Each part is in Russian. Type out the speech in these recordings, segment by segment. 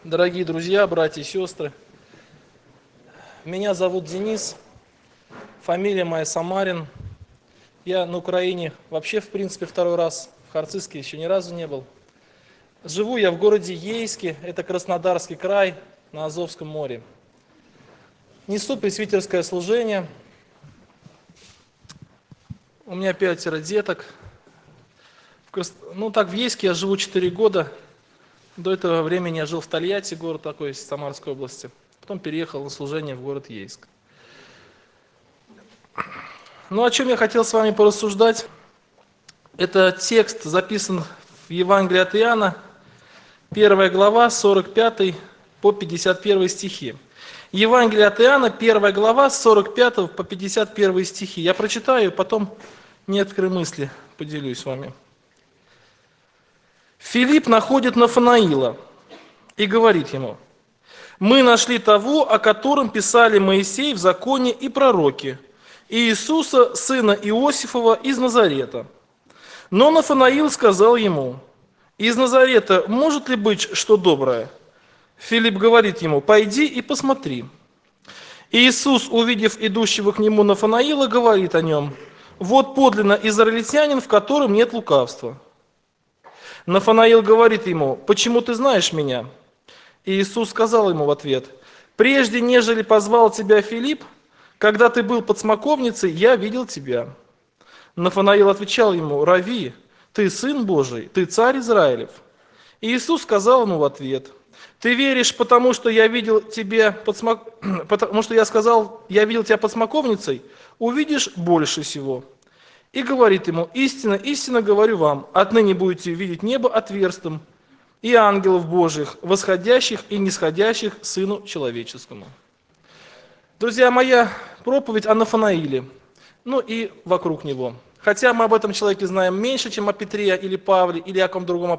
Дорогие друзья, братья и сестры, меня зовут Денис, фамилия моя Самарин. Я на Украине вообще, в принципе, второй раз, в Харциске еще ни разу не был. Живу я в городе Ейске, это Краснодарский край, на Азовском море. Несу пресвитерское служение. У меня 5 деток. В Ейске я живу 4 года. До этого времени я жил в Тольятти, город такой из Самарской области. Потом переехал на служение в город Ейск. О чем я хотел с вами порассуждать? Это текст записан в Евангелии от Иоанна, 1 глава, 45 по 51 стихи. Евангелие от Иоанна, 1 глава, с 45 по 51 стихи. Я прочитаю, потом некоторые мысли поделюсь с вами. Филипп находит Нафанаила и говорит ему: «Мы нашли того, о котором писали Моисей в законе и пророки, Иисуса, сына Иосифова из Назарета». Но Нафанаил сказал ему: «Из Назарета может ли быть что доброе?» Филипп говорит ему: «Пойди и посмотри». Иисус, увидев идущего к нему Нафанаила, говорит о нем: «Вот подлинно израильтянин, в котором нет лукавства». Нафанаил говорит ему: «Почему ты знаешь меня?» И Иисус сказал ему в ответ: «Прежде, нежели позвал тебя Филипп, когда ты был под смоковницей, я видел тебя». Нафанаил отвечал ему: «Рави, ты сын Божий, ты царь Израилев». И Иисус сказал ему в ответ: «Ты веришь, потому что я видел тебя потому что я сказал, я видел тебя под смоковницей, увидишь больше всего». И говорит ему: «Истинно, истинно говорю вам, отныне будете видеть небо отверстым и ангелов Божьих, восходящих и нисходящих к Сыну Человеческому». Друзья, моя проповедь о Нафанаиле, и вокруг него. Хотя мы об этом человеке знаем меньше, чем о Петре или Павле или о ком другом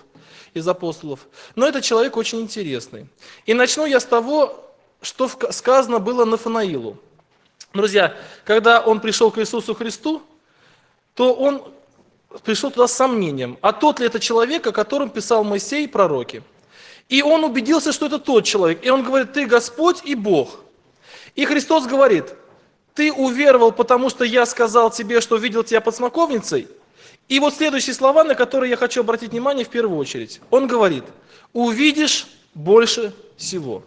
из апостолов. Но этот человек очень интересный. И начну я с того, что сказано было Нафанаилу. Друзья, когда он пришел к Иисусу Христу, то он пришел туда с сомнением, а тот ли это человек, о котором писал Моисей и пророки. И он убедился, что это тот человек. И он говорит: «Ты Господь и Бог». И Христос говорит: «Ты уверовал, потому что я сказал тебе, что видел тебя под смоковницей». И вот следующие слова, на которые я хочу обратить внимание в первую очередь. Он говорит: «Увидишь больше всего».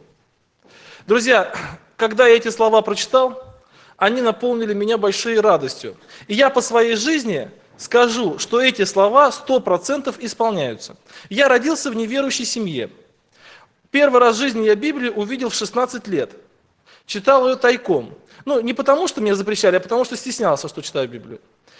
Друзья, когда я эти слова прочитал, они наполнили меня большой радостью. И я по своей жизни скажу, что эти слова 100% исполняются. Я родился в неверующей семье. Первый раз в жизни я Библию увидел в 16 лет. Читал ее тайком. Не потому, что мне запрещали, а потому, что стеснялся, что читаю Библию.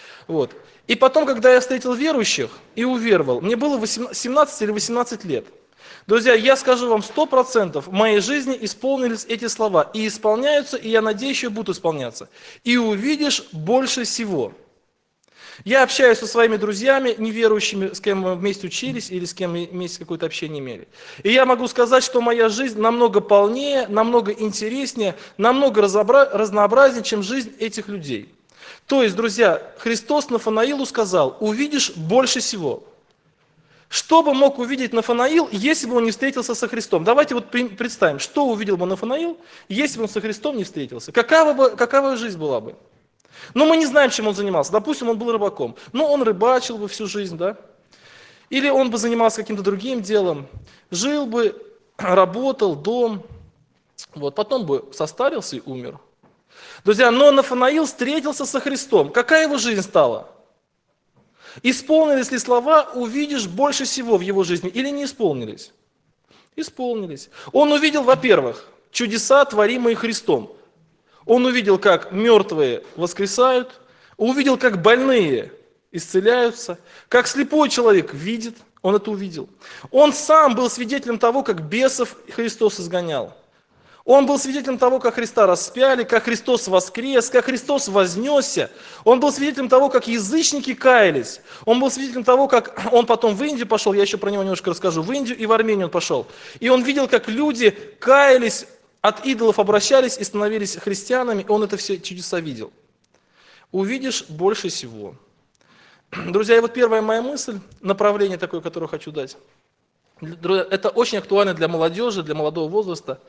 И потом, когда я встретил верующих и уверовал, мне было 17 или 18 лет. Друзья, я скажу вам 100%, в моей жизни исполнились эти слова. И исполняются, и я надеюсь, еще будут исполняться. «И увидишь больше всего». Я общаюсь со своими друзьями, неверующими, с кем мы вместе учились или с кем вместе какое-то общение имели. И я могу сказать, что моя жизнь намного полнее, намного интереснее, намного разнообразнее, чем жизнь этих людей. То есть, друзья, Христос Нафанаилу сказал: «Увидишь больше всего». Что бы мог увидеть Нафанаил, если бы он не встретился со Христом? Давайте представим, что увидел бы Нафанаил, если бы он со Христом не встретился. Какова жизнь была бы? Мы не знаем, чем он занимался. Допустим, он был рыбаком. Он рыбачил бы всю жизнь, да? Или он бы занимался каким-то другим делом. Жил бы, работал, дом. Потом бы состарился и умер. Друзья, но Нафанаил встретился со Христом. Какая его жизнь стала? Исполнились ли слова «увидишь больше всего» в его жизни или не исполнились? Исполнились. Он увидел, во-первых, чудеса, творимые Христом. Он увидел, как мертвые воскресают, увидел, как больные исцеляются, как слепой человек видит, он это увидел. Он сам был свидетелем того, как бесов Христос изгонял. Он был свидетелем того, как Христа распяли, как Христос воскрес, как Христос вознесся. Он был свидетелем того, как язычники каялись. Он был свидетелем того, как он потом в Индию пошел, я еще про него немножко расскажу, в Индию и в Армению он пошел. И он видел, как люди каялись, от идолов обращались и становились христианами, и он это все чудеса видел. Увидишь больше всего. Друзья, и первая моя мысль, направление такое, которое хочу дать. Это очень актуально для молодежи, для молодого возраста.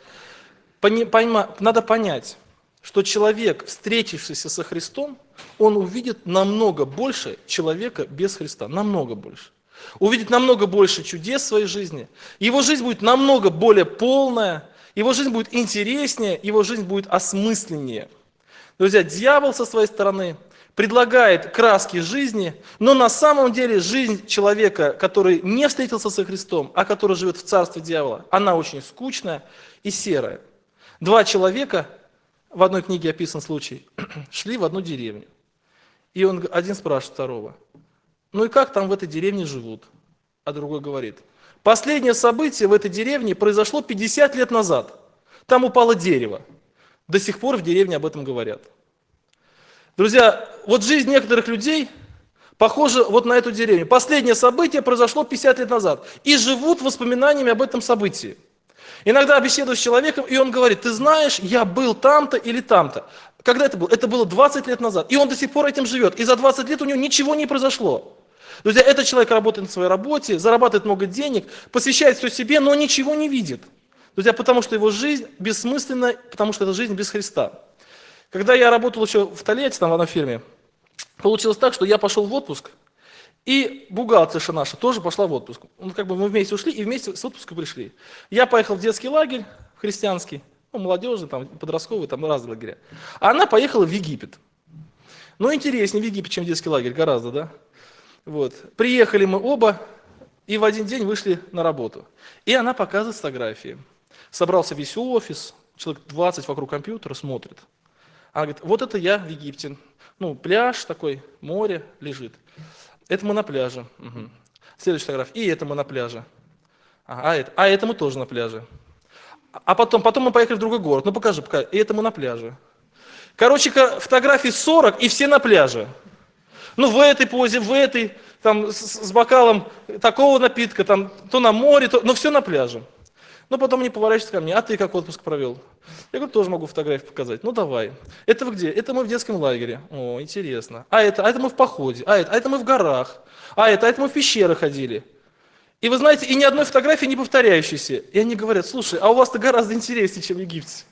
Надо понять, что человек, встретившийся со Христом, он увидит намного больше человека без Христа, намного больше. Увидит намного больше чудес в своей жизни. Его жизнь будет намного более полная, его жизнь будет интереснее, его жизнь будет осмысленнее. Друзья, дьявол со своей стороны предлагает краски жизни, но на самом деле жизнь человека, который не встретился со Христом, а который живет в царстве дьявола, она очень скучная и серая. Два человека, в одной книге описан случай, шли в одну деревню. И один спрашивает второго: ну и как там в этой деревне живут? А другой говорит: последнее событие в этой деревне произошло 50 лет назад. Там упало дерево. До сих пор в деревне об этом говорят. Друзья, вот жизнь некоторых людей похожа вот на эту деревню. Последнее событие произошло 50 лет назад. И живут воспоминаниями об этом событии. Иногда беседую с человеком, и он говорит: ты знаешь, я был там-то или там-то. Когда это было? Это было 20 лет назад. И он до сих пор этим живет. И за 20 лет у него ничего не произошло. Друзья, этот человек работает на своей работе, зарабатывает много денег, посвящает все себе, но ничего не видит. Друзья, потому что его жизнь бессмысленна, потому что это жизнь без Христа. Когда я работал еще в Тольятти, там в одной фирме, получилось так, что я пошел в отпуск, и бухгалтерша наша тоже пошла в отпуск. Ну, как бы мы вместе ушли и вместе с отпуска пришли. Я поехал в детский лагерь христианский, ну, молодежный, там, подростковый, там разные лагеря. А она поехала в Египет. Ну, интереснее в Египет, чем в детский лагерь, гораздо, да? Вот. Приехали мы оба, и в один день вышли на работу. И она показывает фотографии. Собрался весь офис, человек 20 вокруг компьютера смотрит. Она говорит: вот это я в Египте. Ну, пляж такой, море лежит. Это мы на пляже. Угу. Следующая фотография. И это мы на пляже. Это мы тоже на пляже. А потом мы поехали в другой город. Ну, покажи. И это мы на пляже. Короче, фотографий 40, и все на пляже. Ну, в этой позе, в этой, там, с бокалом такого напитка, там, то на море, но все на пляже. Ну, потом они поворачиваются ко мне: а ты как отпуск провел? Я говорю: тоже могу фотографии показать. Ну, давай. Это вы где? Это мы в детском лагере. О, интересно. А это мы в походе. А это мы в горах. А это мы в пещеры ходили. И вы знаете, и ни одной фотографии не повторяющейся. И они говорят: слушай, а у вас-то гораздо интереснее, чем в Египте.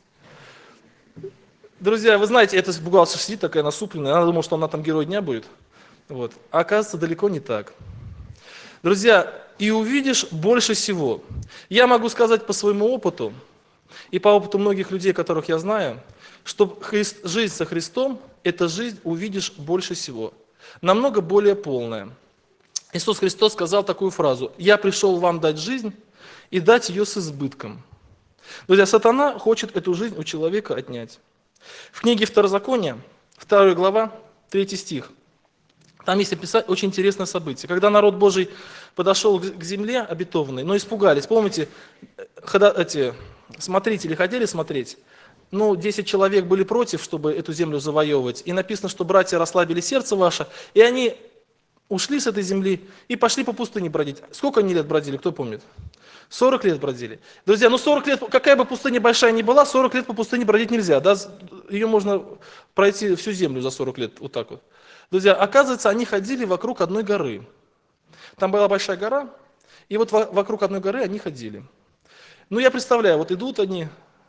Друзья, вы знаете, эта бухгалтер сидит такая насупленная, она думала, что она там герой дня будет. Вот. А оказывается, далеко не так. Друзья, и увидишь больше всего. Я могу сказать по своему опыту, и по опыту многих людей, которых я знаю, что жизнь со Христом – это жизнь увидишь больше всего. Намного более полная. Иисус Христос сказал такую фразу: «Я пришел вам дать жизнь и дать ее с избытком». Друзья, сатана хочет эту жизнь у человека отнять. В книге Второзакония, 2 глава, 3 стих, там есть описать очень интересное событие. Когда народ Божий подошел к земле обетованной, но испугались. Помните, эти смотрители ходили смотреть, 10 человек были против, чтобы эту землю завоевывать. И написано, что братья расслабили сердце ваше, и они ушли с этой земли и пошли по пустыне бродить. Сколько они лет бродили, кто помнит? 40 лет бродили. Друзья, 40 лет, какая бы пустыня большая ни была, 40 лет по пустыне бродить нельзя. Да? Ее можно пройти всю землю за 40 лет, вот так вот. Друзья, оказывается, они ходили вокруг одной горы. Там была большая гора, и вот вокруг одной горы они ходили. Я представляю, вот идут они,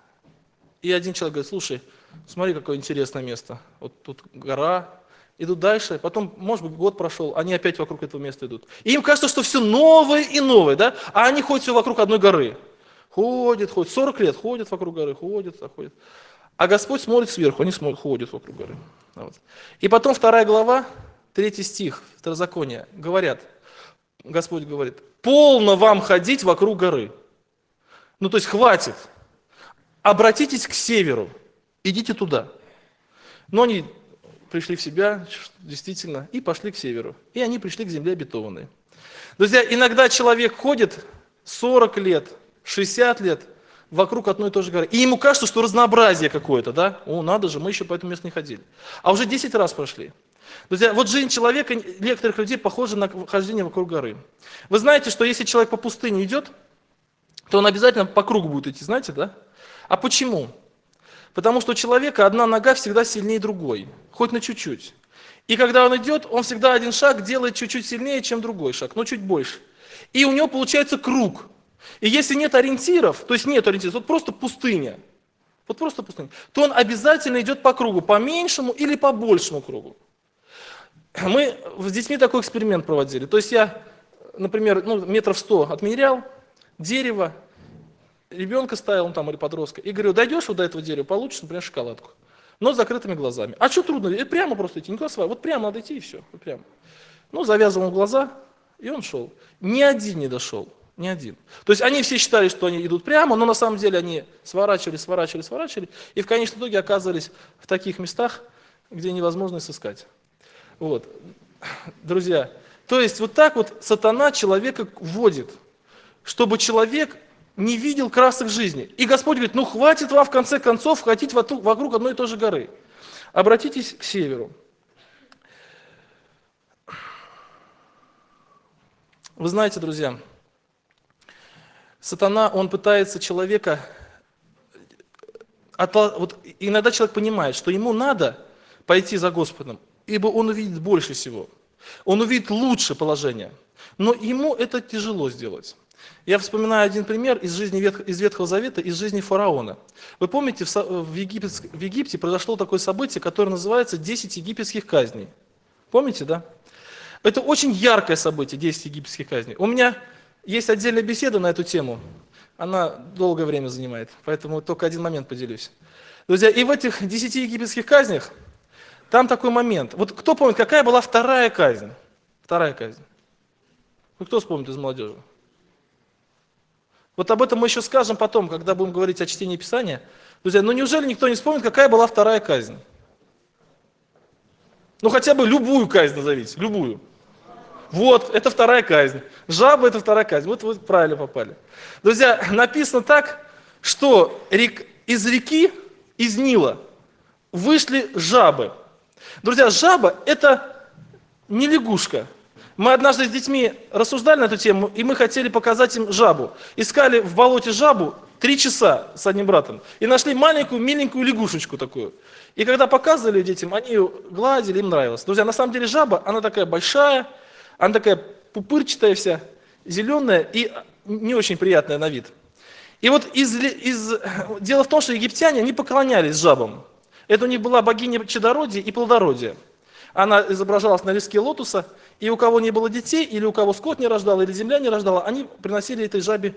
и один человек говорит: слушай, смотри, какое интересное место. Вот тут гора, идут дальше, потом, может быть, год прошел, они опять вокруг этого места идут. И им кажется, что все новое и новое, да? А они ходят все вокруг одной горы. Ходят, 40 лет ходят вокруг горы, ходят. А Господь смотрит сверху, они ходят вокруг горы. Вот. И потом 2 глава, 3 стих, Второзакония, Господь говорит: полно вам ходить вокруг горы. То есть хватит. Обратитесь к северу, идите туда. Но они пришли в себя, действительно, и пошли к северу. И они пришли к земле обетованной. Друзья, иногда человек ходит 40 лет, 60 лет вокруг одной и той же горы. И ему кажется, что разнообразие какое-то, да? Надо же, мы еще по этому месту не ходили. А уже 10 раз прошли. Друзья, вот жизнь человека, некоторых людей, похожа на хождение вокруг горы. Вы знаете, что если человек по пустыне идет, то он обязательно по кругу будет идти, знаете, да? А почему? Потому что у человека одна нога всегда сильнее другой, хоть на чуть-чуть. И когда он идет, он всегда один шаг делает чуть-чуть сильнее, чем другой шаг, чуть больше. И у него получается круг. И если нет ориентиров, то есть нет ориентиров, вот просто пустыня, то он обязательно идет по кругу, по меньшему или по большему кругу. Мы с детьми такой эксперимент проводили. То есть я, например, метров 100 отмерял, дерево, ребенка ставил, там, или подростка, и говорю, дойдешь вот до этого дерева, получишь, например, шоколадку. Но с закрытыми глазами. А что трудно? Прямо просто идти, никуда своего. Вот прямо надо идти и все. Вот прямо. Завязывал ему глаза, и он шел. Ни один не дошел. Ни один. То есть они все считали, что они идут прямо, но на самом деле они сворачивали, и в конечном итоге оказывались в таких местах, где невозможно сыскать. Вот. Друзья, то есть вот так вот сатана человека вводит, чтобы человек не видел красок жизни. И Господь говорит, хватит вам в конце концов ходить вокруг одной и той же горы. Обратитесь к северу. Вы знаете, друзья, сатана, он пытается человека, иногда человек понимает, что ему надо пойти за Господом, ибо он увидит больше всего, он увидит лучшее положение, но ему это тяжело сделать. Я вспоминаю один пример из жизни из Ветхого Завета, из жизни фараона. Вы помните, в Египте произошло такое событие, которое называется 10 египетских казней. Помните, да? Это очень яркое событие, 10 египетских казней. У меня есть отдельная беседа на эту тему. Она долгое время занимает, поэтому только один момент поделюсь. Друзья, и в этих 10 египетских казнях, там такой момент. Вот кто помнит, какая была вторая казнь? Вторая казнь. Кто вспомнит из молодежи? Вот об этом мы еще скажем потом, когда будем говорить о чтении Писания. Друзья, неужели никто не вспомнит, какая была вторая казнь? Хотя бы любую казнь назовите, любую. Вот, это вторая казнь. Жаба – это вторая казнь. Вот вы правильно попали. Друзья, написано так, что из реки, из Нила, вышли жабы. Друзья, жаба – это не лягушка. Мы однажды с детьми рассуждали на эту тему, и мы хотели показать им жабу. Искали в болоте жабу 3 часа с одним братом. И нашли маленькую, миленькую лягушечку такую. И когда показывали детям, они ее гладили, им нравилось. Друзья, на самом деле жаба, она такая большая, она такая пупырчатая вся, зеленая и не очень приятная на вид. И вот дело в том, что египтяне, они поклонялись жабам. Это у них была богиня чадородия и плодородия. Она изображалась на листке лотоса, и у кого не было детей, или у кого скот не рождал, или земля не рождала, они приносили этой жабе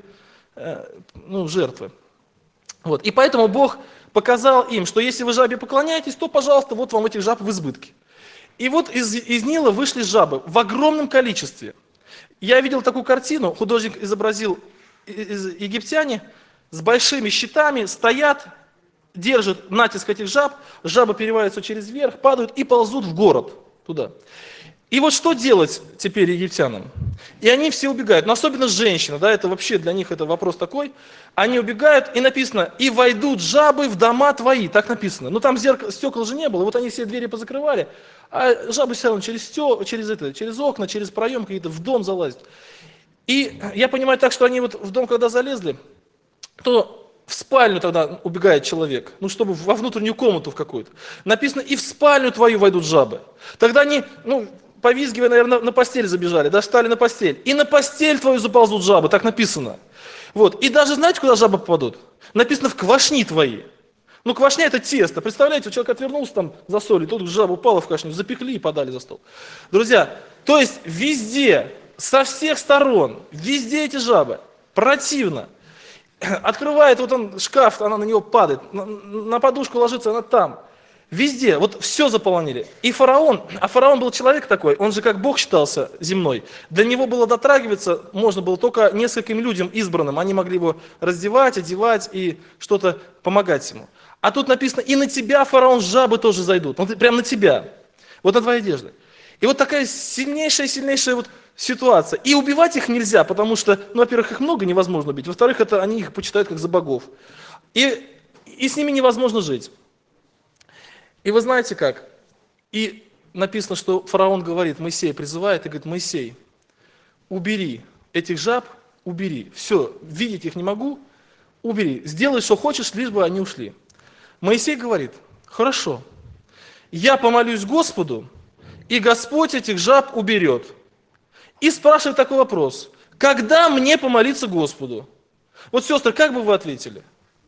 жертвы. Вот. И поэтому Бог показал им, что если вы жабе поклоняетесь, то, пожалуйста, вот вам этих жаб в избытке. И вот из Нила вышли жабы в огромном количестве. Я видел такую картину, художник изобразил египтяне с большими щитами, стоят, держат натиск этих жаб, жабы переваливаются через верх, падают и ползут в город туда. И вот что делать теперь египтянам? И они все убегают, но особенно женщины, да, это вообще для них это вопрос такой. Они убегают, и написано, и войдут жабы в дома твои, так написано. Там стекол же не было, вот они все двери позакрывали, а жабы все равно через окна, через проем какие-то в дом залазят. И я понимаю так, что они вот в дом, когда залезли, то в спальню тогда убегает человек, чтобы во внутреннюю комнату в какую-то. Написано, и в спальню твою войдут жабы. Тогда они, повизгивая, наверное, на постель забежали, да, встали на постель. И на постель твою заползут жабы, так написано. Вот. И даже знаете, куда жабы попадут? Написано, в квашни твои. Квашня – это тесто. Представляете, человек отвернулся там за солью, тут жаба упала в квашню, запекли и подали за стол. Друзья, то есть везде, со всех сторон, везде эти жабы. Противно. Открывает вот он шкаф, она на него падает, на подушку ложится, она там. Везде, вот все заполонили. И фараон был человек такой, он же как Бог считался земной. Для него было дотрагиваться, можно было только нескольким людям избранным. Они могли его раздевать, одевать и что-то помогать ему. А тут написано, и на тебя, фараон, жабы тоже зайдут. Прямо на тебя, вот на твои одежды. И вот такая сильнейшая вот ситуация. И убивать их нельзя, потому что, во-первых, их много невозможно убить. Во-вторых, они их почитают как за богов. И с ними невозможно жить. И вы знаете как? И написано, что фараон говорит, Моисея призывает и говорит, Моисей, убери этих жаб, убери. Все, видеть их не могу, убери. Сделай, что хочешь, лишь бы они ушли. Моисей говорит, хорошо, я помолюсь Господу, и Господь этих жаб уберет. И спрашивает такой вопрос, когда мне помолиться Господу? Вот, сестры, как бы вы ответили?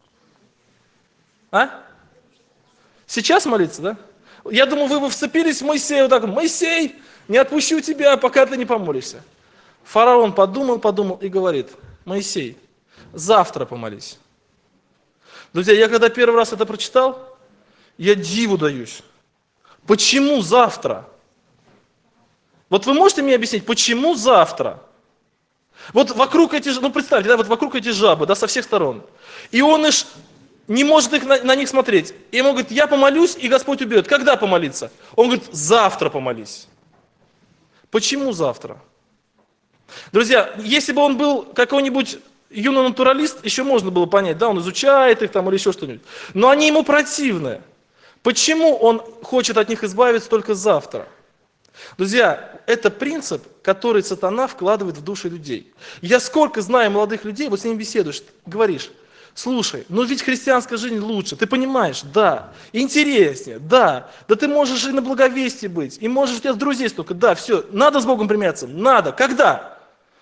А? Сейчас молиться, да? Я думаю, вы бы вцепились в Моисея вот так: Моисей, не отпущу тебя, пока ты не помолишься. Фараон подумал и говорит: Моисей, завтра помолись. Друзья, я когда первый раз это прочитал, я диву даюсь. Почему завтра? Вот вы можете мне объяснить, почему завтра? Вот вокруг эти, ну представьте, да, вот вокруг эти жабы, да, со всех сторон. И он не может на них смотреть. И ему говорит: я помолюсь, и Господь уберет. Когда помолиться? Он говорит: завтра помолись. Почему завтра? Друзья, если бы он был какой-нибудь юный натуралист, еще можно было понять, да, он изучает их там или еще что-нибудь. Но они ему противны. Почему он хочет от них избавиться только завтра? Друзья, это принцип, который сатана вкладывает в души людей. Я сколько знаю молодых людей, вот с ними беседуешь, говоришь: слушай, ну ведь христианская жизнь лучше, ты понимаешь, да, интереснее, да ты можешь и на благовестии быть, и можешь у тебя друзей столько, да, все, надо с Богом примиряться, надо, когда?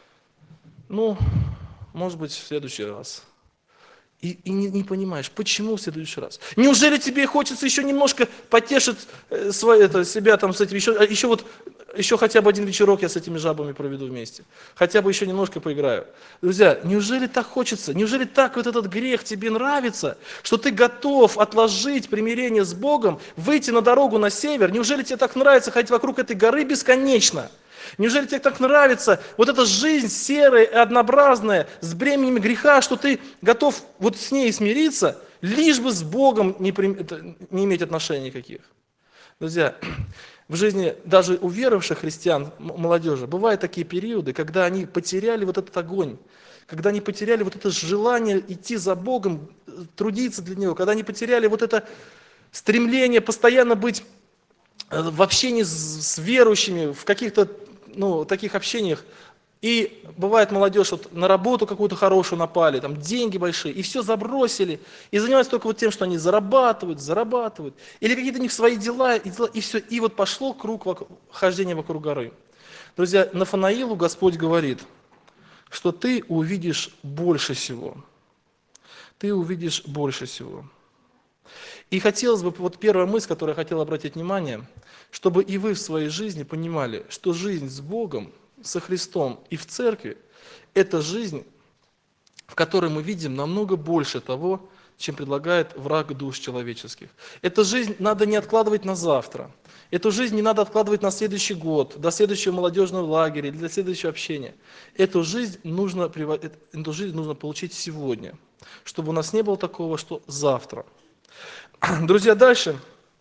Ну, может быть, в следующий раз. И не понимаешь, почему в следующий раз? Неужели тебе хочется еще немножко потешить себя там с этим, еще хотя бы один вечерок я с этими жабами проведу вместе. Хотя бы еще немножко поиграю. Друзья, неужели так хочется? Неужели так вот этот грех тебе нравится, что ты готов отложить примирение с Богом, выйти на дорогу на север? Неужели тебе так нравится ходить вокруг этой горы бесконечно? Неужели тебе так нравится вот эта жизнь серая и однообразная, с бременем греха, что ты готов вот с ней смириться, лишь бы с Богом не иметь отношений никаких? Друзья, в жизни даже у веровавших христиан, молодежи, бывают такие периоды, когда они потеряли вот этот огонь, когда они потеряли вот это желание идти за Богом, трудиться для Него, когда они потеряли вот это стремление постоянно быть в общении с верующими, в каких-то таких общениях. И бывает, молодежь вот на работу какую-то хорошую напали, там деньги большие, и все забросили, и занимаются только вот тем, что они зарабатывают, или какие-то у них свои дела, и все, и вот пошло круг хождения вокруг горы. Друзья, Нафанаилу Господь говорит, что ты увидишь больше всего. Ты увидишь больше всего. И хотелось бы, вот первая мысль, которую я хотел обратить внимание, чтобы и вы в своей жизни понимали, что жизнь с Богом, со Христом и в церкви – это жизнь, в которой мы видим намного больше того, чем предлагает враг душ человеческих. Эту жизнь надо не откладывать на завтра. Эту жизнь не надо откладывать на следующий год, до следующего молодежного лагеря, для следующего общения. Эту жизнь нужно получить сегодня, чтобы у нас не было такого, что завтра. Друзья, дальше.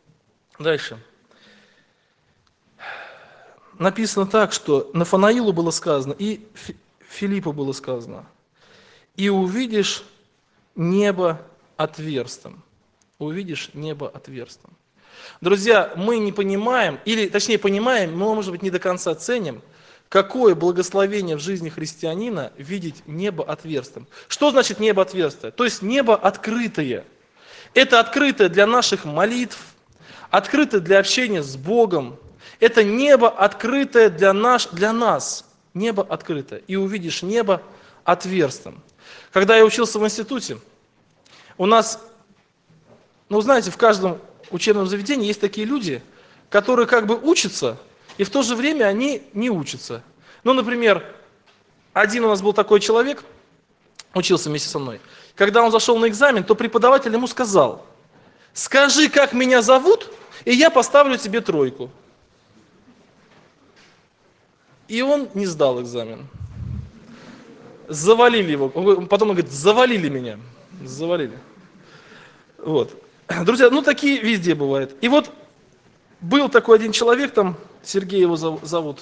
Написано так, что Нафанаилу было сказано, и Филиппу было сказано: и увидишь небо отверстым. Увидишь небо отверстым. Друзья, мы не понимаем, или точнее понимаем, но, может быть, не до конца ценим, какое благословение в жизни христианина видеть небо отверстым. Что значит небо отверстое? То есть небо открытое. Это открытое для наших молитв, открытое для общения с Богом. Это небо открытое для нас. Небо открытое. И увидишь небо отверстым. Когда я учился в институте, у нас, знаете, в каждом учебном заведении есть такие люди, которые как бы учатся, и в то же время они не учатся. Например, один у нас был такой человек, учился вместе со мной. Когда он зашел на экзамен, то преподаватель ему сказал: скажи, как меня зовут, и я поставлю тебе 3. И он не сдал экзамен. Завалили его. Потом он говорит: завалили меня. Завалили. Вот. Друзья, такие везде бывают. И вот был такой один человек, там Сергей его зовут.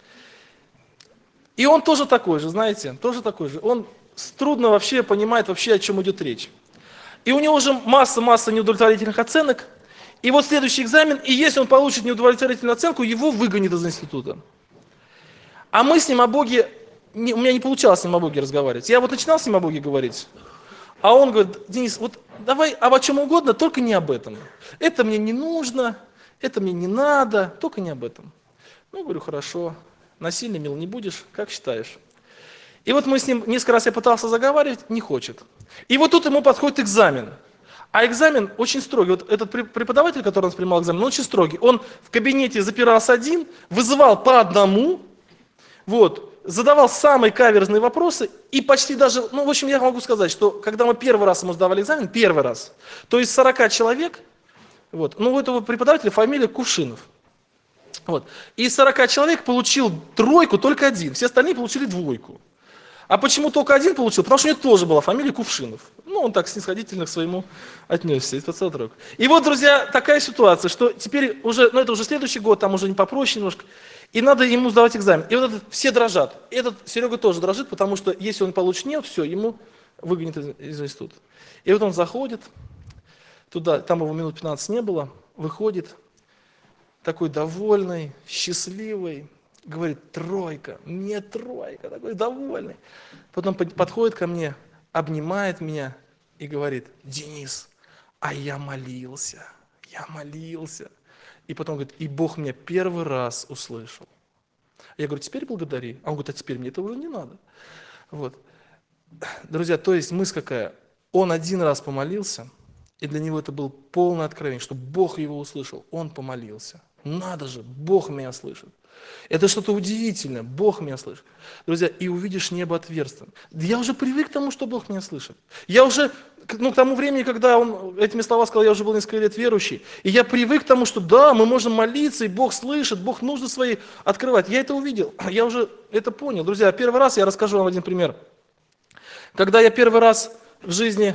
И он тоже такой же, знаете, тоже такой же. Он трудно вообще понимает, о чем идет речь. И у него уже масса неудовлетворительных оценок. И вот следующий экзамен, и если он получит неудовлетворительную оценку, его выгонят из института. А мы с ним о Боге, у меня не получалось с ним о Боге разговаривать. Я вот начинал с ним о Боге говорить, а он говорит: Денис, вот давай о чем угодно, только не об этом. Это мне не нужно, это мне не надо, только не об этом. Говорю: хорошо, насильно мил не будешь, как считаешь. И вот мы с ним несколько раз я пытался заговаривать, не хочет. И вот тут ему подходит экзамен. А экзамен очень строгий. Вот этот преподаватель, который у нас принимал экзамен, он очень строгий. Он в кабинете запирался один, вызывал по одному, вот, задавал самые каверзные вопросы и почти даже, ну, в общем, я могу сказать, что когда мы первый раз ему сдавали экзамен, первый раз, то из 40 человек, вот, ну, у этого преподавателя фамилия Кувшинов. Вот, из 40 человек получил тройку только один, все остальные получили двойку. А почему только один получил? Потому что у него тоже была фамилия Кувшинов. Ну, он так снисходительно к своему отнесся. И вот, друзья, такая ситуация, что теперь уже, ну это уже следующий год, там уже не попроще немножко, и надо ему сдавать экзамен. И вот все дрожат. И этот Серега тоже дрожит, потому что если он получит нет, все, ему выгонят из института. И вот он заходит туда, там его минут 15 не было, выходит, такой довольный, счастливый, говорит, тройка, мне тройка, такой довольный. Потом подходит ко мне, обнимает меня и говорит, Денис, а я молился. И потом говорит, и Бог меня первый раз услышал. Я говорю, теперь благодари. А он говорит, а теперь мне этого уже не надо. Вот. Друзья, то есть мысль какая? Он один раз помолился, и для него это было полное откровение, что Бог его услышал. Он помолился. Надо же, Бог меня слышит. Это что-то удивительное, Бог меня слышит. Друзья, и увидишь небо отверстием. Я уже привык к тому, что Бог меня слышит. Я уже, к тому времени, когда он этими словами сказал, я уже был несколько лет верующий, и я привык к тому, что да, мы можем молиться, и Бог слышит, Бог нужды свои открывать. Я это увидел, я уже это понял. Друзья, первый раз, я расскажу вам один пример. Когда я первый раз в жизни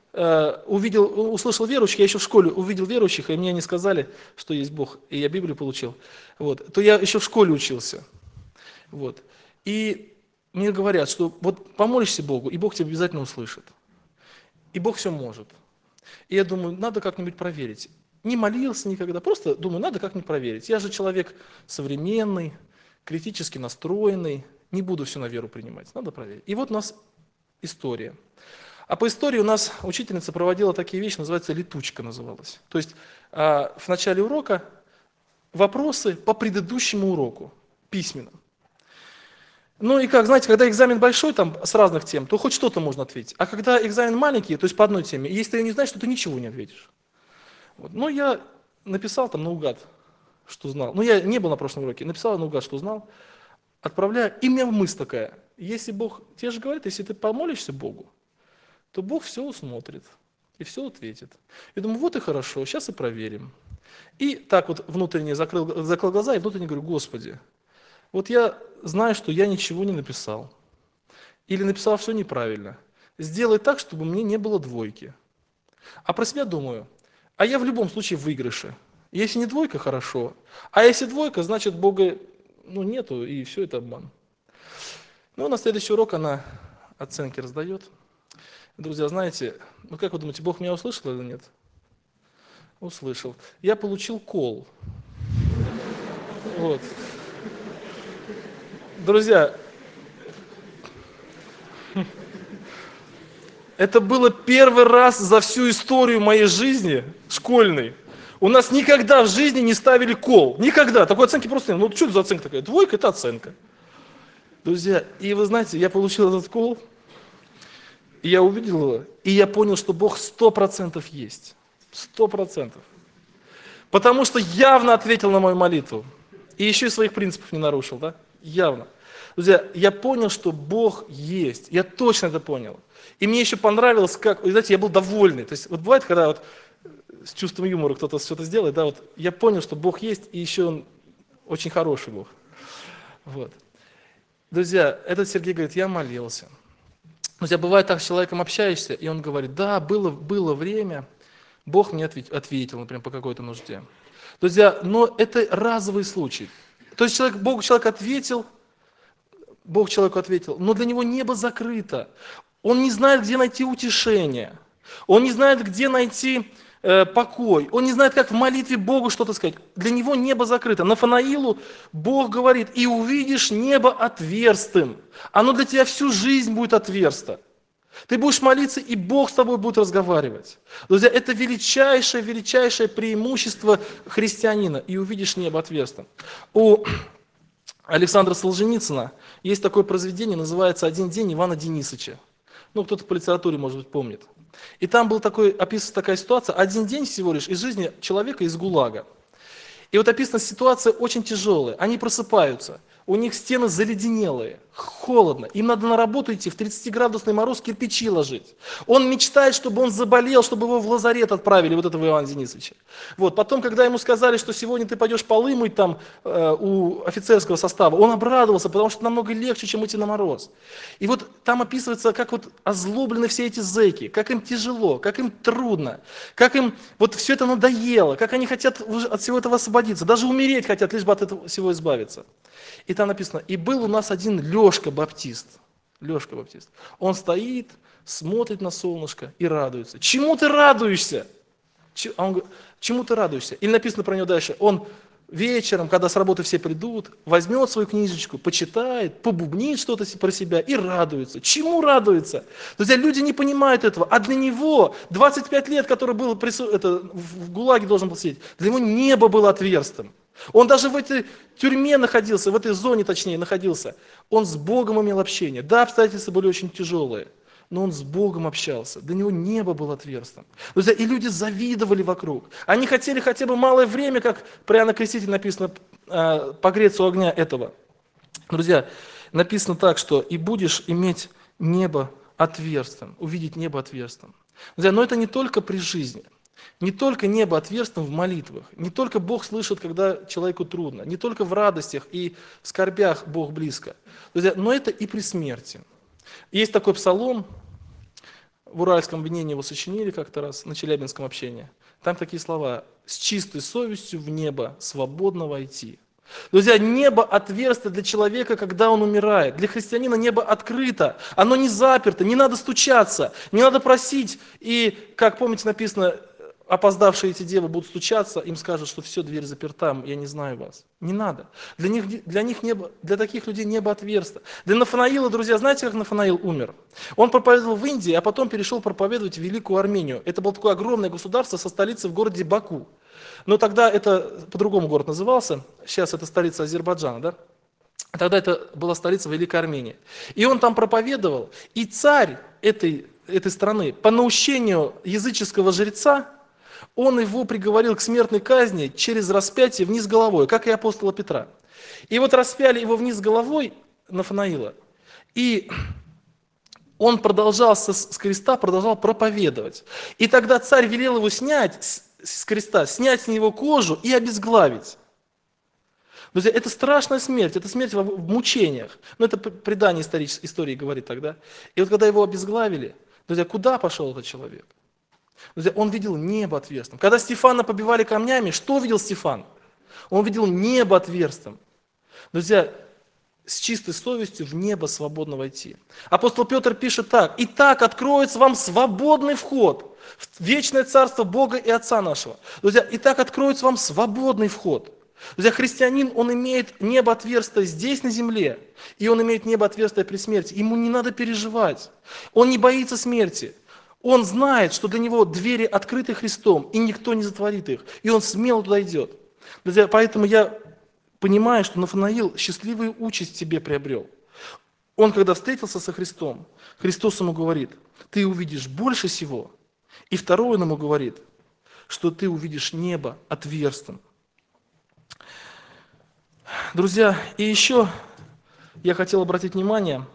услышал верующих, я еще в школе увидел верующих, и мне они сказали, что есть Бог, и я Библию получил, вот, то я еще в школе учился. Вот. И мне говорят, что вот помолишься Богу, и Бог тебя обязательно услышит. И Бог все может. И я думаю, надо как-нибудь проверить. Не молился никогда, просто думаю, надо как-нибудь проверить. Я же человек современный, критически настроенный, не буду все на веру принимать, надо проверить. И вот у нас история. А по истории у нас учительница проводила такие вещи, называется летучка называлась. То есть в начале урока вопросы по предыдущему уроку, письменно. Ну и как, знаете, когда экзамен большой, там с разных тем, то хоть что-то можно ответить. А когда экзамен маленький, то есть по одной теме, если ты ее не знаешь, то ты ничего не ответишь. Вот. Ну я написал там наугад, что знал. Ну я не был на прошлом уроке, написал наугад, что знал, отправляю, и у меня мысль такая, если Бог, тебе же говорят, если ты помолишься Богу, то Бог все усмотрит и все ответит. Я думаю, вот и хорошо, сейчас и проверим. И так вот внутренне закрыл глаза и внутренне говорю, Господи, вот я знаю, что я ничего не написал. Или написал все неправильно. Сделай так, чтобы мне не было двойки. А про себя думаю, а я в любом случае в выигрыше. Если не двойка, хорошо. А если двойка, значит Бога нету, и все это обман. Ну, на следующий урок она оценки раздает. Друзья, знаете, ну как вы думаете, Бог меня услышал или нет? Услышал. Я получил кол. Вот. Друзья, это было первый раз за всю историю моей жизни школьной. У нас никогда в жизни не ставили кол. Никогда. Такой оценки просто нет. Ну что это за оценка такая? Двойка – это оценка. Друзья, и вы знаете, я получил этот кол, и я увидел его, и я понял, что Бог 100% есть. 100%. Потому что явно ответил на мою молитву. И еще и своих принципов не нарушил, да? Явно. Друзья, я понял, что Бог есть. Я точно это понял. И мне еще понравилось, как, знаете, я был довольный. То есть вот бывает, когда вот с чувством юмора кто-то что-то сделает, да, вот я понял, что Бог есть, и еще Он очень хороший Бог. Вот. Друзья, этот Сергей говорит, я молился. Друзья, бывает так, с человеком общаешься, и он говорит, да, было время, Бог мне ответил, например, по какой-то нужде. Друзья, но это разовый случай. То есть Бог человеку ответил, но для него небо закрыто. Он не знает, где найти утешение. Он не знает, где найти покой. Он не знает, как в молитве Богу что-то сказать. Для него небо закрыто. Нафанаилу Бог говорит, и увидишь небо отверстым. Оно для тебя всю жизнь будет отверсто. Ты будешь молиться, и Бог с тобой будет разговаривать. Друзья, это величайшее преимущество христианина. И увидишь небо отверстым. У Александра Солженицына есть такое произведение, называется «Один день Ивана Денисовича». Ну, кто-то по литературе, может быть, помнит. И там описана такая ситуация, один день всего лишь из жизни человека из ГУЛАГа. И вот описана ситуация очень тяжелая. Они просыпаются, у них стены заледенелые, холодно. Им надо на работу идти, в 30-градусный мороз кирпичи ложить. Он мечтает, чтобы он заболел, чтобы его в лазарет отправили, вот этого Ивана Денисовича. Вот. Потом, когда ему сказали, что сегодня ты пойдешь полы мыть там у офицерского состава, он обрадовался, потому что намного легче, чем идти на мороз. И вот там описывается, как вот озлоблены все эти зэки, как им тяжело, как им трудно, как им вот все это надоело, как они хотят от всего этого освободиться, даже умереть хотят, лишь бы от этого всего избавиться. И там написано, и был у нас один Лешка Баптист. Лешка Баптист. Он стоит, смотрит на солнышко и радуется. Чему ты радуешься? А он говорит, чему ты радуешься? Или написано про него дальше, он вечером, когда с работы все придут, возьмет свою книжечку, почитает, побубнит что-то про себя и радуется. Чему радуется? Друзья, люди не понимают этого. А для него 25 лет, который был в ГУЛАГе должен был сидеть, для него небо было отверстым. Он даже в этой тюрьме находился, в этой зоне точнее находился. Он с Богом имел общение. Да, обстоятельства были очень тяжелые, но он с Богом общался. Для него небо было отверстым. Друзья, и люди завидовали вокруг. Они хотели хотя бы малое время, как при Иоанне Крестителе написано, погреться у огня этого. Друзья, написано так, что «и будешь иметь небо отверстым», увидеть небо отверстым. Друзья, но это не только при жизни. Не только небо отверстым в молитвах, не только Бог слышит, когда человеку трудно, не только в радостях и в скорбях Бог близко, друзья, но это и при смерти. Есть такой псалом, в Уральском обвинении его сочинили как-то раз, на Челябинском общении. Там такие слова: «С чистой совестью в небо свободно войти». Друзья, небо отверстие для человека, когда он умирает. Для христианина небо открыто, оно не заперто, не надо стучаться, не надо просить. И, как помните, написано, опоздавшие эти девы будут стучаться, им скажут, что все, дверь заперта, я не знаю вас. Не надо. Для таких людей небо отверсто. Для Нафанаила, друзья, знаете, как Нафанаил умер? Он проповедовал в Индии, а потом перешел проповедовать в Великую Армению. Это было такое огромное государство со столицей в городе Баку. Но тогда это по-другому город назывался, сейчас это столица Азербайджана, да? Тогда это была столица Великой Армении. И он там проповедовал, и царь этой страны по наущению языческого жреца, он его приговорил к смертной казни через распятие вниз головой, как и апостола Петра. И вот распяли его вниз головой, Нафанаила, и он продолжал с креста, продолжал проповедовать. И тогда царь велел его снять с креста, снять с него кожу и обезглавить. Друзья, это страшная смерть, это смерть в мучениях. Но это предание истории говорит тогда. И вот когда его обезглавили, друзья, куда пошел этот человек? Друзья, он видел небо отверстым. Когда Стефана побивали камнями, что видел Стефан? Он видел небо отверстым. Друзья, с чистой совестью в небо свободно войти. Апостол Петр пишет так: «Итак, откроется вам свободный вход в вечное царство Бога и Отца нашего». Друзья, итак, откроется вам свободный вход. Друзья, христианин, он имеет небо отверстие здесь на земле, и он имеет небо отверстие при смерти. Ему не надо переживать. Он не боится смерти. Он знает, что для него двери открыты Христом, и никто не затворит их. И он смело туда идет. Друзья, поэтому я понимаю, что Нафанаил счастливую участь себе приобрел. Он, когда встретился со Христом, Христос ему говорит: ты увидишь больше всего. И второе он ему говорит, что ты увидишь небо отверстым. Друзья, и еще я хотел обратить внимание,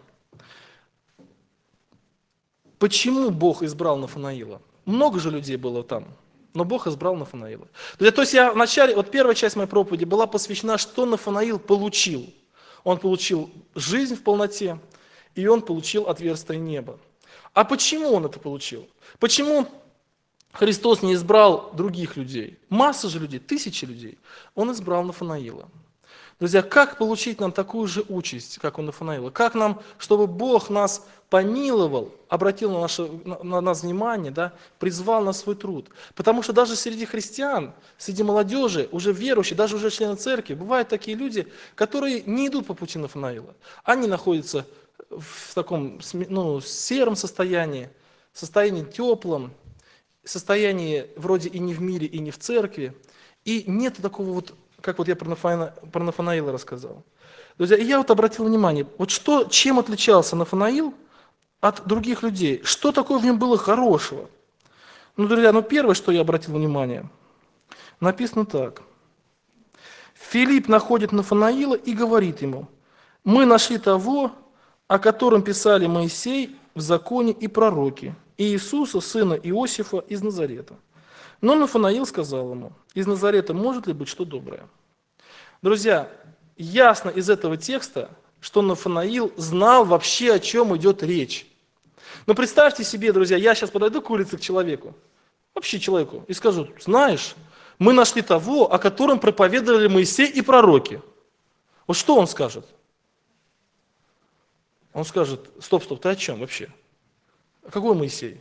почему Бог избрал Нафанаила? Много же людей было там, но Бог избрал Нафанаила. То есть я вначале, вот первая часть моей проповеди была посвящена, что Нафанаил получил. Он получил жизнь в полноте, и он получил отверстие неба. А почему он это получил? Почему Христос не избрал других людей? Масса же людей, тысячи людей. Он избрал Нафанаила. Друзья, как получить нам такую же участь, как у Нафанаила? Как нам, чтобы Бог нас помиловал, обратил на нас внимание, да, призвал на свой труд? Потому что даже среди христиан, среди молодежи, уже верующих, даже уже члены церкви, бывают такие люди, которые не идут по пути Нафанаила. Они находятся в таком сером состоянии теплом, состоянии вроде и не в мире, и не в церкви. И нет такого вот как вот я про Нафанаила рассказал. Друзья, и я вот обратил внимание, вот чем отличался Нафанаил от других людей? Что такое в нем было хорошего? Ну, друзья, первое, что я обратил внимание, написано так. Филипп находит Нафанаила и говорит ему: «Мы нашли того, о котором писали Моисей в законе и пророки, и Иисуса, сына Иосифа из Назарета». Но Нафанаил сказал ему: «Из Назарета может ли быть что доброе?» Друзья, ясно из этого текста, что Нафанаил знал вообще, о чем идет речь. Но представьте себе, друзья, я сейчас подойду к улице к человеку, вообще человеку, и скажу: знаешь, мы нашли того, о котором проповедовали Моисей и пророки. Вот что он скажет? Он скажет: стоп, ты о чем вообще? Какой Моисей?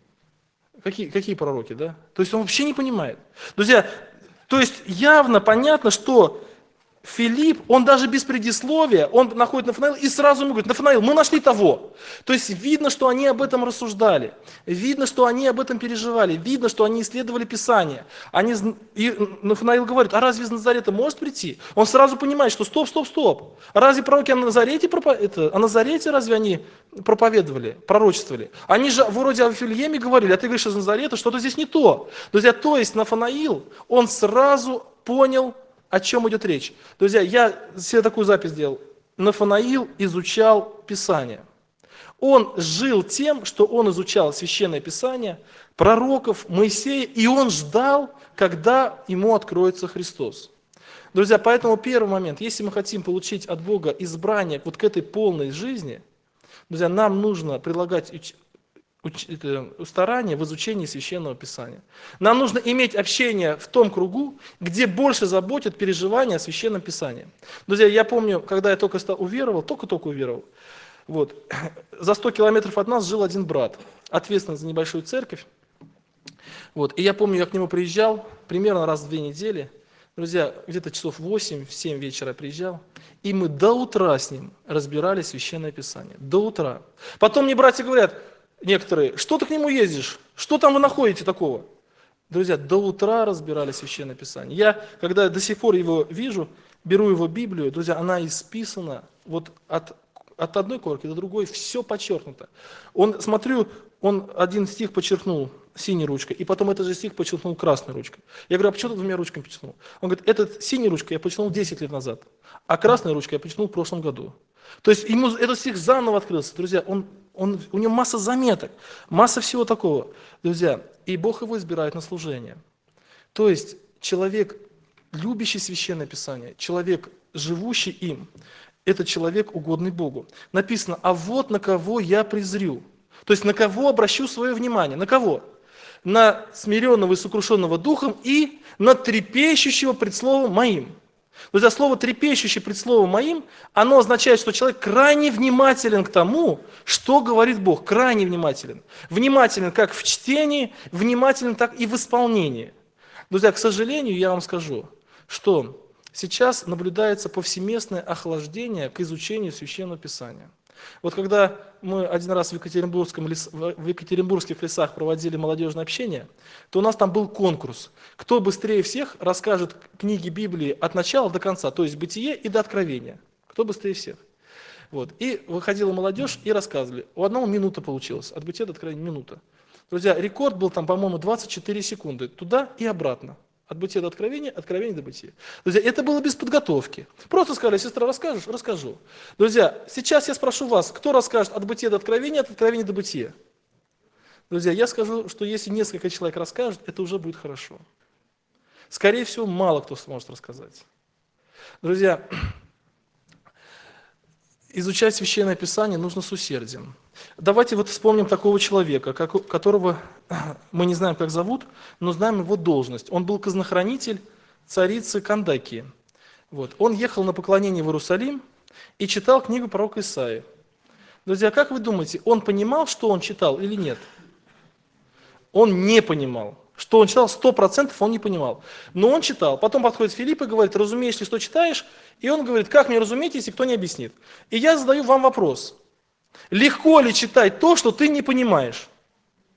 Какие пророки, да? То есть он вообще не понимает. Друзья, то есть явно понятно, что Филипп, он даже без предисловия, он находит Нафанаила и сразу ему говорит: Нафанаил, мы нашли того. То есть видно, что они об этом рассуждали, видно, что они об этом переживали, видно, что они исследовали Писание. И Нафанаил говорит: а разве из Назарета может прийти? Он сразу понимает, что стоп. А разве пророки о Назарете разве они проповедовали, пророчествовали? Они же вроде о Вифлееме говорили, а ты говоришь из Назарета, что-то здесь не то. Друзья, то есть Нафанаил, он сразу понял, о чем идет речь. Друзья, я себе такую запись сделал. Нафанаил изучал Писание. Он жил тем, что он изучал Священное Писание, пророков, Моисея, и он ждал, когда ему откроется Христос. Друзья, поэтому первый момент, если мы хотим получить от Бога избрание вот к этой полной жизни, друзья, нам нужно прилагать старания в изучении Священного Писания. Нам нужно иметь общение в том кругу, где больше заботят переживания о Священном Писании. Друзья, я помню, когда я только уверовал, вот, за 100 километров от нас жил один брат, ответственный за небольшую церковь. Вот, и я помню, я к нему приезжал примерно раз в 2 недели. Друзья, где-то часов 8-7 вечера приезжал, и мы до утра с ним разбирали Священное Писание. До утра. Потом мне братья говорят, некоторые: что ты к нему ездишь? Что там вы находите такого? Друзья, до утра разбирали Священное Писание. Я, когда до сих пор его вижу, беру его Библию, друзья, она исписана вот от одной корки до другой, все подчеркнуто. Смотрю, он один стих подчеркнул синей ручкой, и потом этот же стих подчеркнул красной ручкой. Я говорю: а почему ты 2 ручками подчеркнул? Он говорит: этот синей ручкой я подчеркнул 10 лет назад, а красной ручкой я подчеркнул в прошлом году. То есть ему этот стих заново открылся. Друзья, у него масса заметок, масса всего такого. Друзья, и Бог его избирает на служение. То есть человек, любящий Священное Писание, человек, живущий им, это человек, угодный Богу. Написано: а вот на кого я презрю. То есть на кого обращу свое внимание. На кого? На смиренного и сокрушенного духом и на трепещущего пред словом моим. Друзья, слово «трепещущий пред словом моим», оно означает, что человек крайне внимателен к тому, что говорит Бог, крайне внимателен. Внимателен как в чтении, внимателен так и в исполнении. Друзья, к сожалению, я вам скажу, что сейчас наблюдается повсеместное охлаждение к изучению Священного Писания. Вот когда мы один раз в Екатеринбургских лесах проводили молодежное общение, то у нас там был конкурс. Кто быстрее всех расскажет книги Библии от начала до конца, то есть Бытие и до Откровения. Кто быстрее всех. Вот. И выходила молодежь и рассказывали. У одного минута получилось, от Бытия до Откровения минута. Друзья, рекорд был там, по-моему, 24 секунды, туда и обратно. От Бытия до Откровения, Откровения до Бытия. Друзья, это было без подготовки. Просто сказали: сестра, расскажешь? Расскажу. Друзья, сейчас я спрошу вас, кто расскажет от Бытия до Откровения, от Откровения до Бытия? Друзья, я скажу, что если несколько человек расскажут, это уже будет хорошо. Скорее всего, мало кто сможет рассказать. Друзья, изучать Священное Писание нужно с усердием. Давайте вот вспомним такого человека, которого мы не знаем, как зовут, но знаем его должность. Он был казнохранитель царицы Кандакии. Вот. Он ехал на поклонение в Иерусалим и читал книгу пророка Исаии. Друзья, как вы думаете, он понимал, что он читал или нет? Он не понимал. Что он читал, 100% он не понимал. Но он читал. Потом подходит Филипп и говорит: разумеешь ли, что читаешь? И он говорит: как мне разуметь, если кто не объяснит? И я задаю вам вопрос. Легко ли читать то, что ты не понимаешь?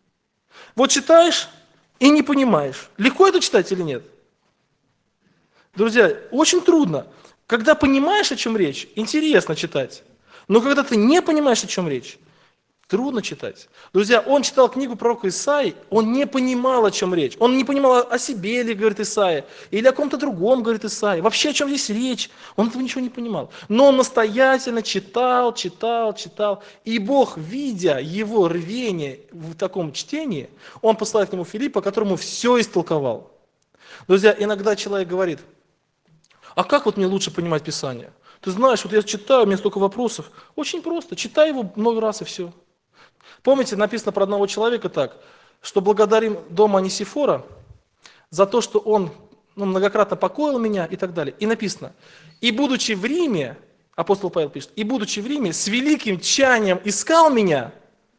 Вот читаешь и не понимаешь. Легко это читать или нет? Друзья, очень трудно. Когда понимаешь, о чем речь, интересно читать. Но когда ты не понимаешь, о чем речь, трудно читать. Друзья, он читал книгу пророка Исаии, он не понимал, о чем речь. Он не понимал, о себе ли говорит Исаия, или о ком-то другом говорит Исаия. Вообще, о чем здесь речь? Он этого ничего не понимал. Но он настоятельно читал. И Бог, видя его рвение в таком чтении, он посылает к нему Филиппа, которому все истолковал. Друзья, иногда человек говорит: а как вот мне лучше понимать Писание? Ты знаешь, вот я читаю, у меня столько вопросов. Очень просто, читай его много раз и все. Помните, написано про одного человека так, что благодарим дома Анисифора за то, что он многократно покоил меня и так далее. И написано: и будучи в Риме, апостол Павел пишет, и будучи в Риме, с великим тщанием искал меня.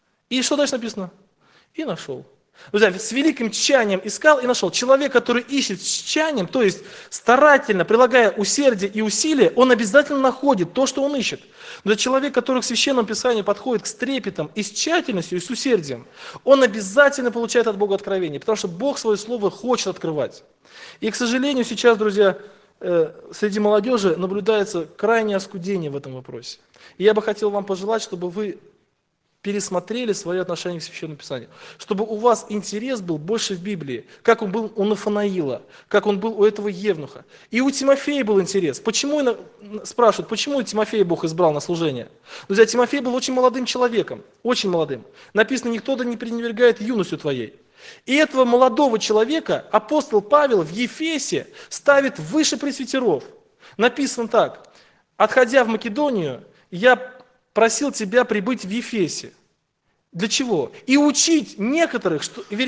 И что дальше написано? И нашел. Друзья, с великим тщанием искал и нашел. Человек, который ищет с тщанием, то есть старательно, прилагая усердие и усилия, он обязательно находит то, что он ищет. Но человек, который к Священному Писанию подходит с трепетом и с тщательностью, и с усердием, он обязательно получает от Бога откровение, потому что Бог свое слово хочет открывать. И, к сожалению, сейчас, друзья, среди молодежи наблюдается крайнее оскудение в этом вопросе. И я бы хотел вам пожелать, чтобы вы пересмотрели свои отношения к Священному Писанию, чтобы у вас интерес был больше в Библии, как он был у Нафанаила, как он был у этого Евнуха. И у Тимофея был интерес. Почему, спрашивают, почему Тимофея Бог избрал на служение? Друзья, Тимофей был очень молодым человеком, очень молодым. Написано: никто да не пренебрегает юностью твоей. И этого молодого человека апостол Павел в Ефесе ставит выше пресвитеров. Написано так: отходя в Македонию, я просил тебя прибыть в Ефесе. Для чего? И учить некоторых,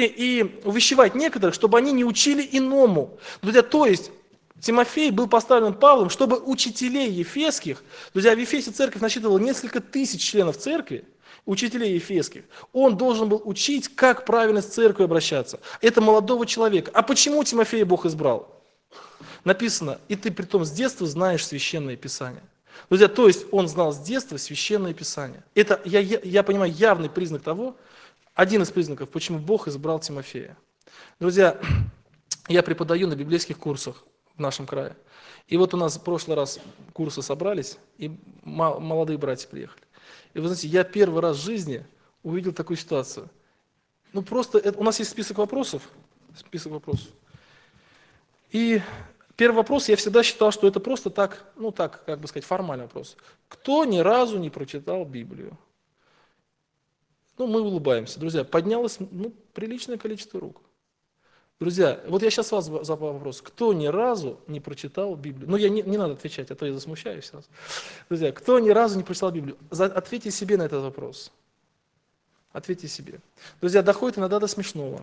и увещевать некоторых, чтобы они не учили иному. Друзья, то есть Тимофей был поставлен Павлом, чтобы учителей ефесских, друзья, в Ефесе церковь насчитывала несколько тысяч членов церкви, учителей ефесских, он должен был учить, как правильно с церковью обращаться. Это молодого человека. А почему Тимофея Бог избрал? Написано: и ты притом с детства знаешь Священное Писание. Друзья, то есть он знал с детства Священное Писание. Это, я понимаю, явный признак того, один из признаков, почему Бог избрал Тимофея. Друзья, я преподаю на библейских курсах в нашем крае. И вот у нас в прошлый раз курсы собрались, и молодые братья приехали. И вы знаете, я первый раз в жизни увидел такую ситуацию. У нас есть список вопросов. И первый вопрос, я всегда считал, что это просто так, как бы сказать, формальный вопрос. Кто ни разу не прочитал Библию? Мы улыбаемся. Друзья, поднялось приличное количество рук. Друзья, вот я сейчас вас задал вопрос. Кто ни разу не прочитал Библию? Не надо отвечать, а то я засмущаюсь сразу. Друзья, кто ни разу не прочитал Библию? Ответьте себе на этот вопрос. Ответьте себе. Друзья, доходит иногда до смешного.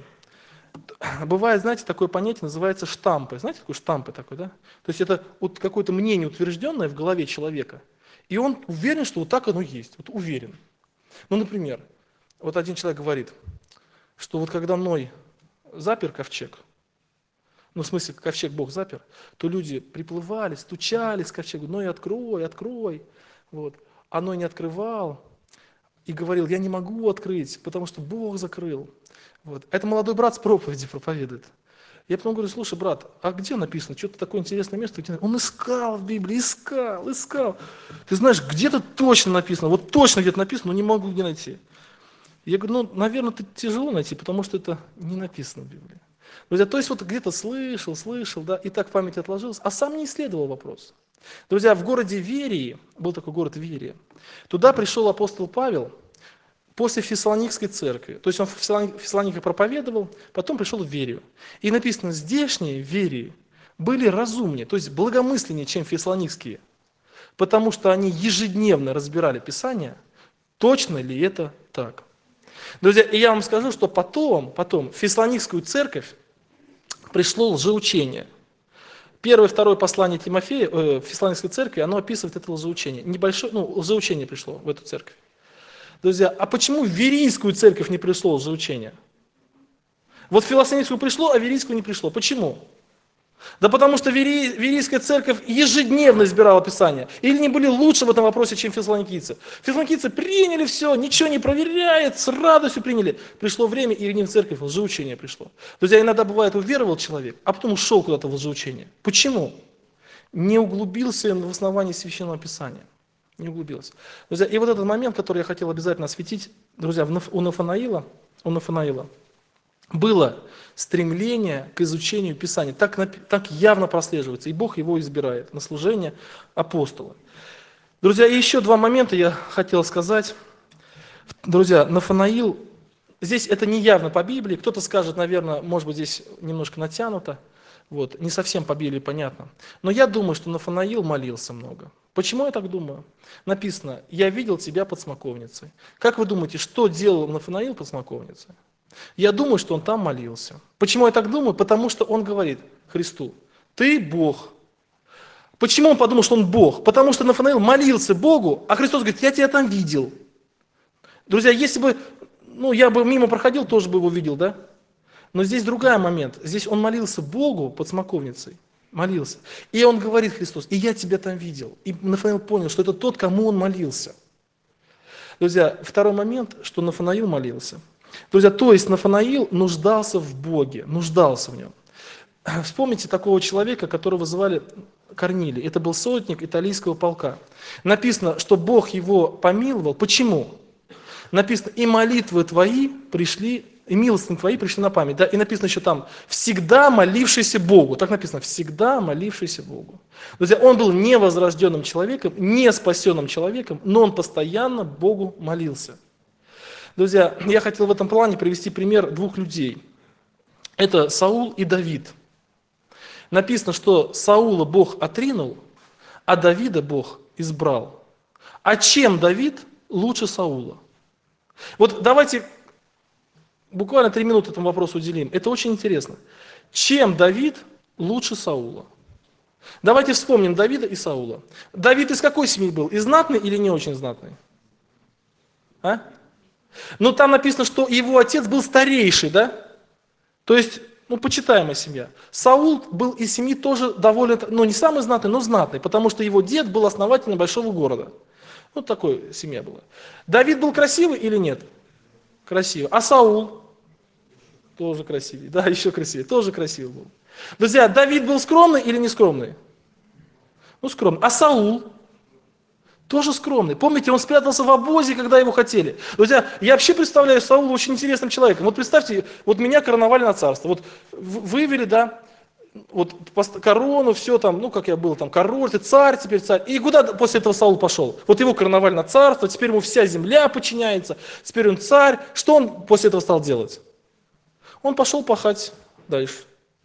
Бывает, знаете, такое понятие называется штампы. Знаете, такое штампы такое, да? То есть это вот какое-то мнение, утвержденное в голове человека, и он уверен, что вот так оно есть, вот уверен. Например, вот один человек говорит, что вот когда Ной запер ковчег, в смысле, ковчег Бог запер, то люди приплывали, стучались к ковчегу: Ной, открой, открой. Вот. А Ной не открывал и говорил: я не могу открыть, потому что Бог закрыл. Вот. Это молодой брат с проповеди проповедует. Я потом говорю: слушай, брат, а где написано? Что-то такое интересное место. Он искал в Библии, искал. Ты знаешь, где-то точно написано, вот точно где-то написано, но не могу где найти. Я говорю: наверное, это тяжело найти, потому что это не написано в Библии. Друзья, то есть вот где-то слышал, да, и так в памяти отложилось, а сам не исследовал вопрос. Друзья, в городе Верии, был такой город Верия, туда пришел апостол Павел после Фессалоникской церкви. То есть он в Фессалонике проповедовал, потом пришел в Верию. И написано: здешние в Верии были разумнее, то есть благомысленнее, чем фессалоникские, потому что они ежедневно разбирали Писание, точно ли это так. Друзья, и я вам скажу, что потом в Фессалоникскую церковь пришло лжеучение. Первое и второе послание Тимофея в Фессалоникской церкви, оно описывает это лжеучение. Небольшое, лжеучение пришло в эту церковь. Друзья, а почему в Верийскую церковь не пришло лжеучение? Вот в Фессалоникскую пришло, а в Верийскую не пришло. Почему? Да потому что Верийская церковь ежедневно избирала Писание. Или они были лучше в этом вопросе, чем фессалоникийцы. Фессалоникийцы приняли все, ничего не проверяет, с радостью приняли. Пришло время, и в них в церковь лжеучение пришло. Друзья, иногда бывает, уверовал человек, а потом ушел куда-то в лжеучение. Почему? не углубился в основании Священного Писания. Не углубился. Друзья, и вот этот момент, который я хотел обязательно осветить, друзья, у Нафанаила было стремление к изучению Писания. Так явно прослеживается, и Бог его избирает на служение апостола. Друзья, и еще два момента я хотел сказать. Друзья, Нафанаил, здесь это не явно по Библии, кто-то скажет, наверное, может быть, здесь немножко натянуто, вот, не совсем по Библии понятно. Но я думаю, что Нафанаил молился много. Почему я так думаю? Написано: «Я видел тебя под смоковницей». Как вы думаете, что делал Нафанаил под смоковницей? Я думаю, что он там молился. Почему я так думаю? Потому что он говорит Христу: «Ты Бог». Почему он подумал, что он Бог? Потому что Нафанаил молился Богу, а Христос говорит: «Я тебя там видел». Друзья, если бы, я бы мимо проходил, тоже бы его видел, да? Но здесь другой момент. Здесь он молился Богу под смоковницей. Молился. И он говорит, Христос: «И я тебя там видел». И Нафанаил понял, что это тот, кому он молился. Друзья, второй момент, что Нафанаил молился. Друзья, то есть Нафанаил нуждался в Боге, нуждался в нем. Вспомните такого человека, которого звали Корнилий. Это был сотник италийского полка. Написано, что Бог его помиловал. Почему? Написано: «И молитвы твои пришли, и милостыни твои пришли на память». Да? И написано еще там: «Всегда молившийся Богу». Так написано: «Всегда молившийся Богу». Друзья, он был невозрожденным человеком, не спасенным человеком, но он постоянно Богу молился. Друзья, я хотел в этом плане привести пример двух людей. Это Саул и Давид. Написано, что Саула Бог отринул, а Давида Бог избрал. А чем Давид лучше Саула? Вот давайте буквально 3 минуты этому вопросу уделим. Это очень интересно. Чем Давид лучше Саула? Давайте вспомним Давида и Саула. Давид из какой семьи был? Из знатной или не очень знатной? Ну, там написано, что его отец был старейший, да? То есть, почитаемая семья. Саул был из семьи тоже довольно, не самый знатный, но знатный, потому что его дед был основателем большого города. Вот такой семья была. Давид был красивый или нет? Красивый. А Саул? Тоже красивый. Да, еще красивее. Тоже красивый был. Друзья, Давид был скромный или не скромный? Скромный. А Саул? Тоже скромный. Помните, он спрятался в обозе, когда его хотели. Друзья, я вообще представляю Саула очень интересным человеком. Вот представьте, вот меня короновали на царство. Вот вывели, да, вот корону, все там, как я был, там король, ты царь, теперь царь. И куда после этого Саул пошел? Вот его короновали на царство, теперь ему вся земля подчиняется, теперь он царь. Что он после этого стал делать? Он пошел пахать дальше.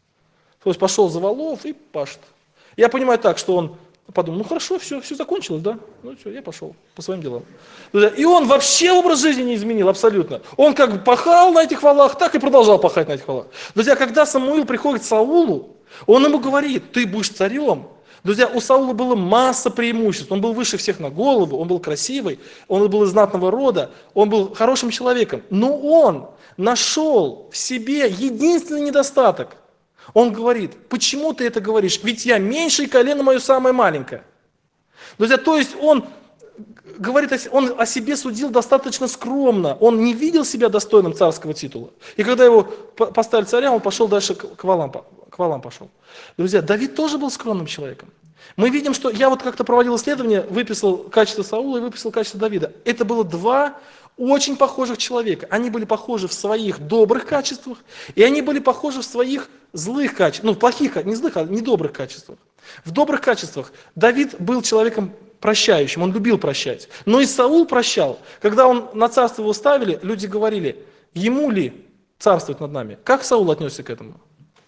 То есть пошел за валов и пашет. Я понимаю так, что он подумал: хорошо, все закончилось, да? Все, я пошел по своим делам. И он вообще образ жизни не изменил абсолютно. Он как бы пахал на этих валах, так и продолжал пахать на этих валах. Друзья, когда Самуил приходит к Саулу, он ему говорит: ты будешь царем. Друзья, у Саула было масса преимуществ. Он был выше всех на голову, он был красивый, он был из знатного рода, он был хорошим человеком. Но он нашел в себе единственный недостаток. Он говорит: почему ты это говоришь? Ведь я меньше, и колено мое самое маленькое. Друзья, то есть он говорит, он о себе судил достаточно скромно. Он не видел себя достойным царского титула. И когда его поставили царя, он пошел дальше к валам пошел. Друзья, Давид тоже был скромным человеком. Мы видим, что я вот как-то проводил исследование, выписал качество Саула и выписал качество Давида. Это было два очень похожих человека. Они были похожи в своих добрых качествах, и они были похожи в своих злых качествах, плохих, не злых, а недобрых качествах. В добрых качествах Давид был человеком прощающим, он любил прощать. Но и Саул прощал. Когда он на царство его ставили, люди говорили: ему ли царствовать над нами? Как Саул отнесся к этому?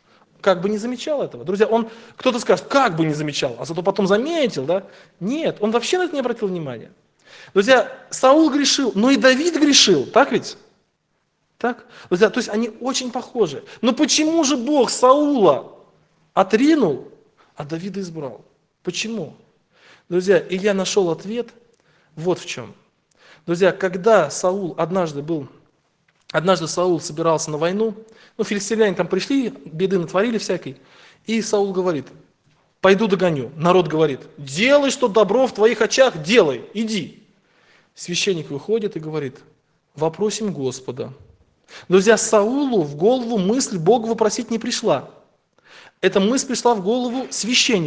Как бы не замечал этого. Друзья, кто-то скажет: как бы не замечал, а зато потом заметил, да? Нет, он вообще на это не обратил внимания. Друзья, Саул грешил, но и Давид грешил, так ведь? Так? Друзья, то есть они очень похожи. Но почему же Бог Саула отринул, а Давида избрал? Почему? Друзья, и я нашел ответ вот в чем. Друзья, когда однажды Саул собирался на войну, филистимляне там пришли, беды натворили всякой, и Саул говорит: пойду догоню. Народ говорит: делай, что добро в твоих очах, делай, иди. Священник выходит и говорит: вопросим Господа. Друзья, Саулу в голову мысль Бога вопросить не пришла. Эта мысль пришла в голову священнику.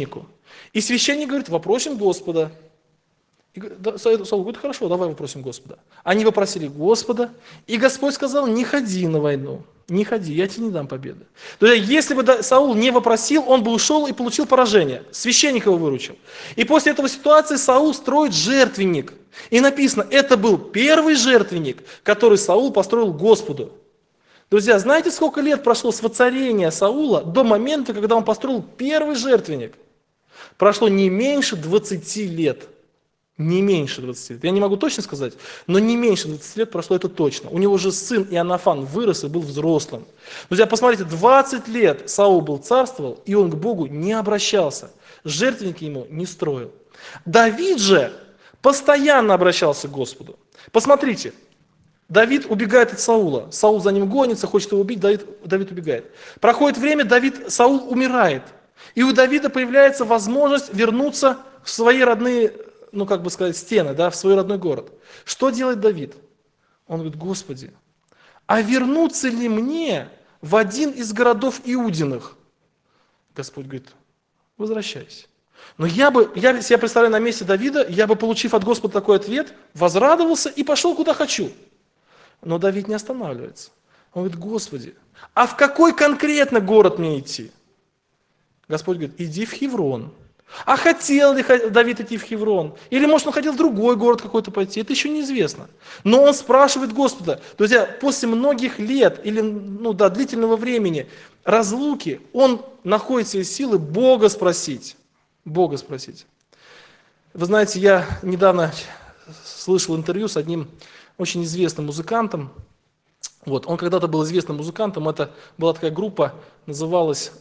И священник говорит, вопросим Господа. И Саул говорит, хорошо, давай вопросим Господа. Они вопросили Господа, и Господь сказал, не ходи на войну, не ходи, я тебе не дам победы. То есть, если бы Саул не вопросил, он бы ушел и получил поражение. Священник его выручил. И после этого ситуации Саул строит жертвенник. И написано, это был первый жертвенник, который Саул построил Господу. Друзья, знаете, сколько лет прошло с воцарения Саула до момента, когда он построил первый жертвенник? Прошло не меньше 20 лет. Не меньше 20 лет. Я не могу точно сказать, но не меньше 20 лет прошло это точно. У него же сын Иоаннафан вырос и был взрослым. Друзья, посмотрите, 20 лет Саул был царствовал, и он к Богу не обращался. Жертвенники ему не строил. Давид же постоянно обращался к Господу. Посмотрите, Давид убегает от Саула. Саул за ним гонится, хочет его убить, Давид убегает. Проходит время, Саул умирает. И у Давида появляется возможность вернуться в свои родные, стены, в свой родной город. Что делает Давид? Он говорит, Господи, а вернуться ли мне в один из городов Иудиных? Господь говорит, возвращайся. Но я себя представляю на месте Давида, я бы, получив от Господа такой ответ, возрадовался и пошел куда хочу. Но Давид не останавливается. Он говорит, Господи, а в какой конкретно город мне идти? Господь говорит, иди в Хеврон. А хотел ли Давид идти в Хеврон? Или, может, он хотел в другой город какой-то пойти? Это еще неизвестно. Но он спрашивает Господа. Друзья, после многих лет или длительного времени разлуки, он находит себе силы Бога спросить. Бога спросить. Вы знаете, я недавно слышал интервью с одним очень известным музыкантом. Он когда-то был известным музыкантом. Это была такая группа, называлась...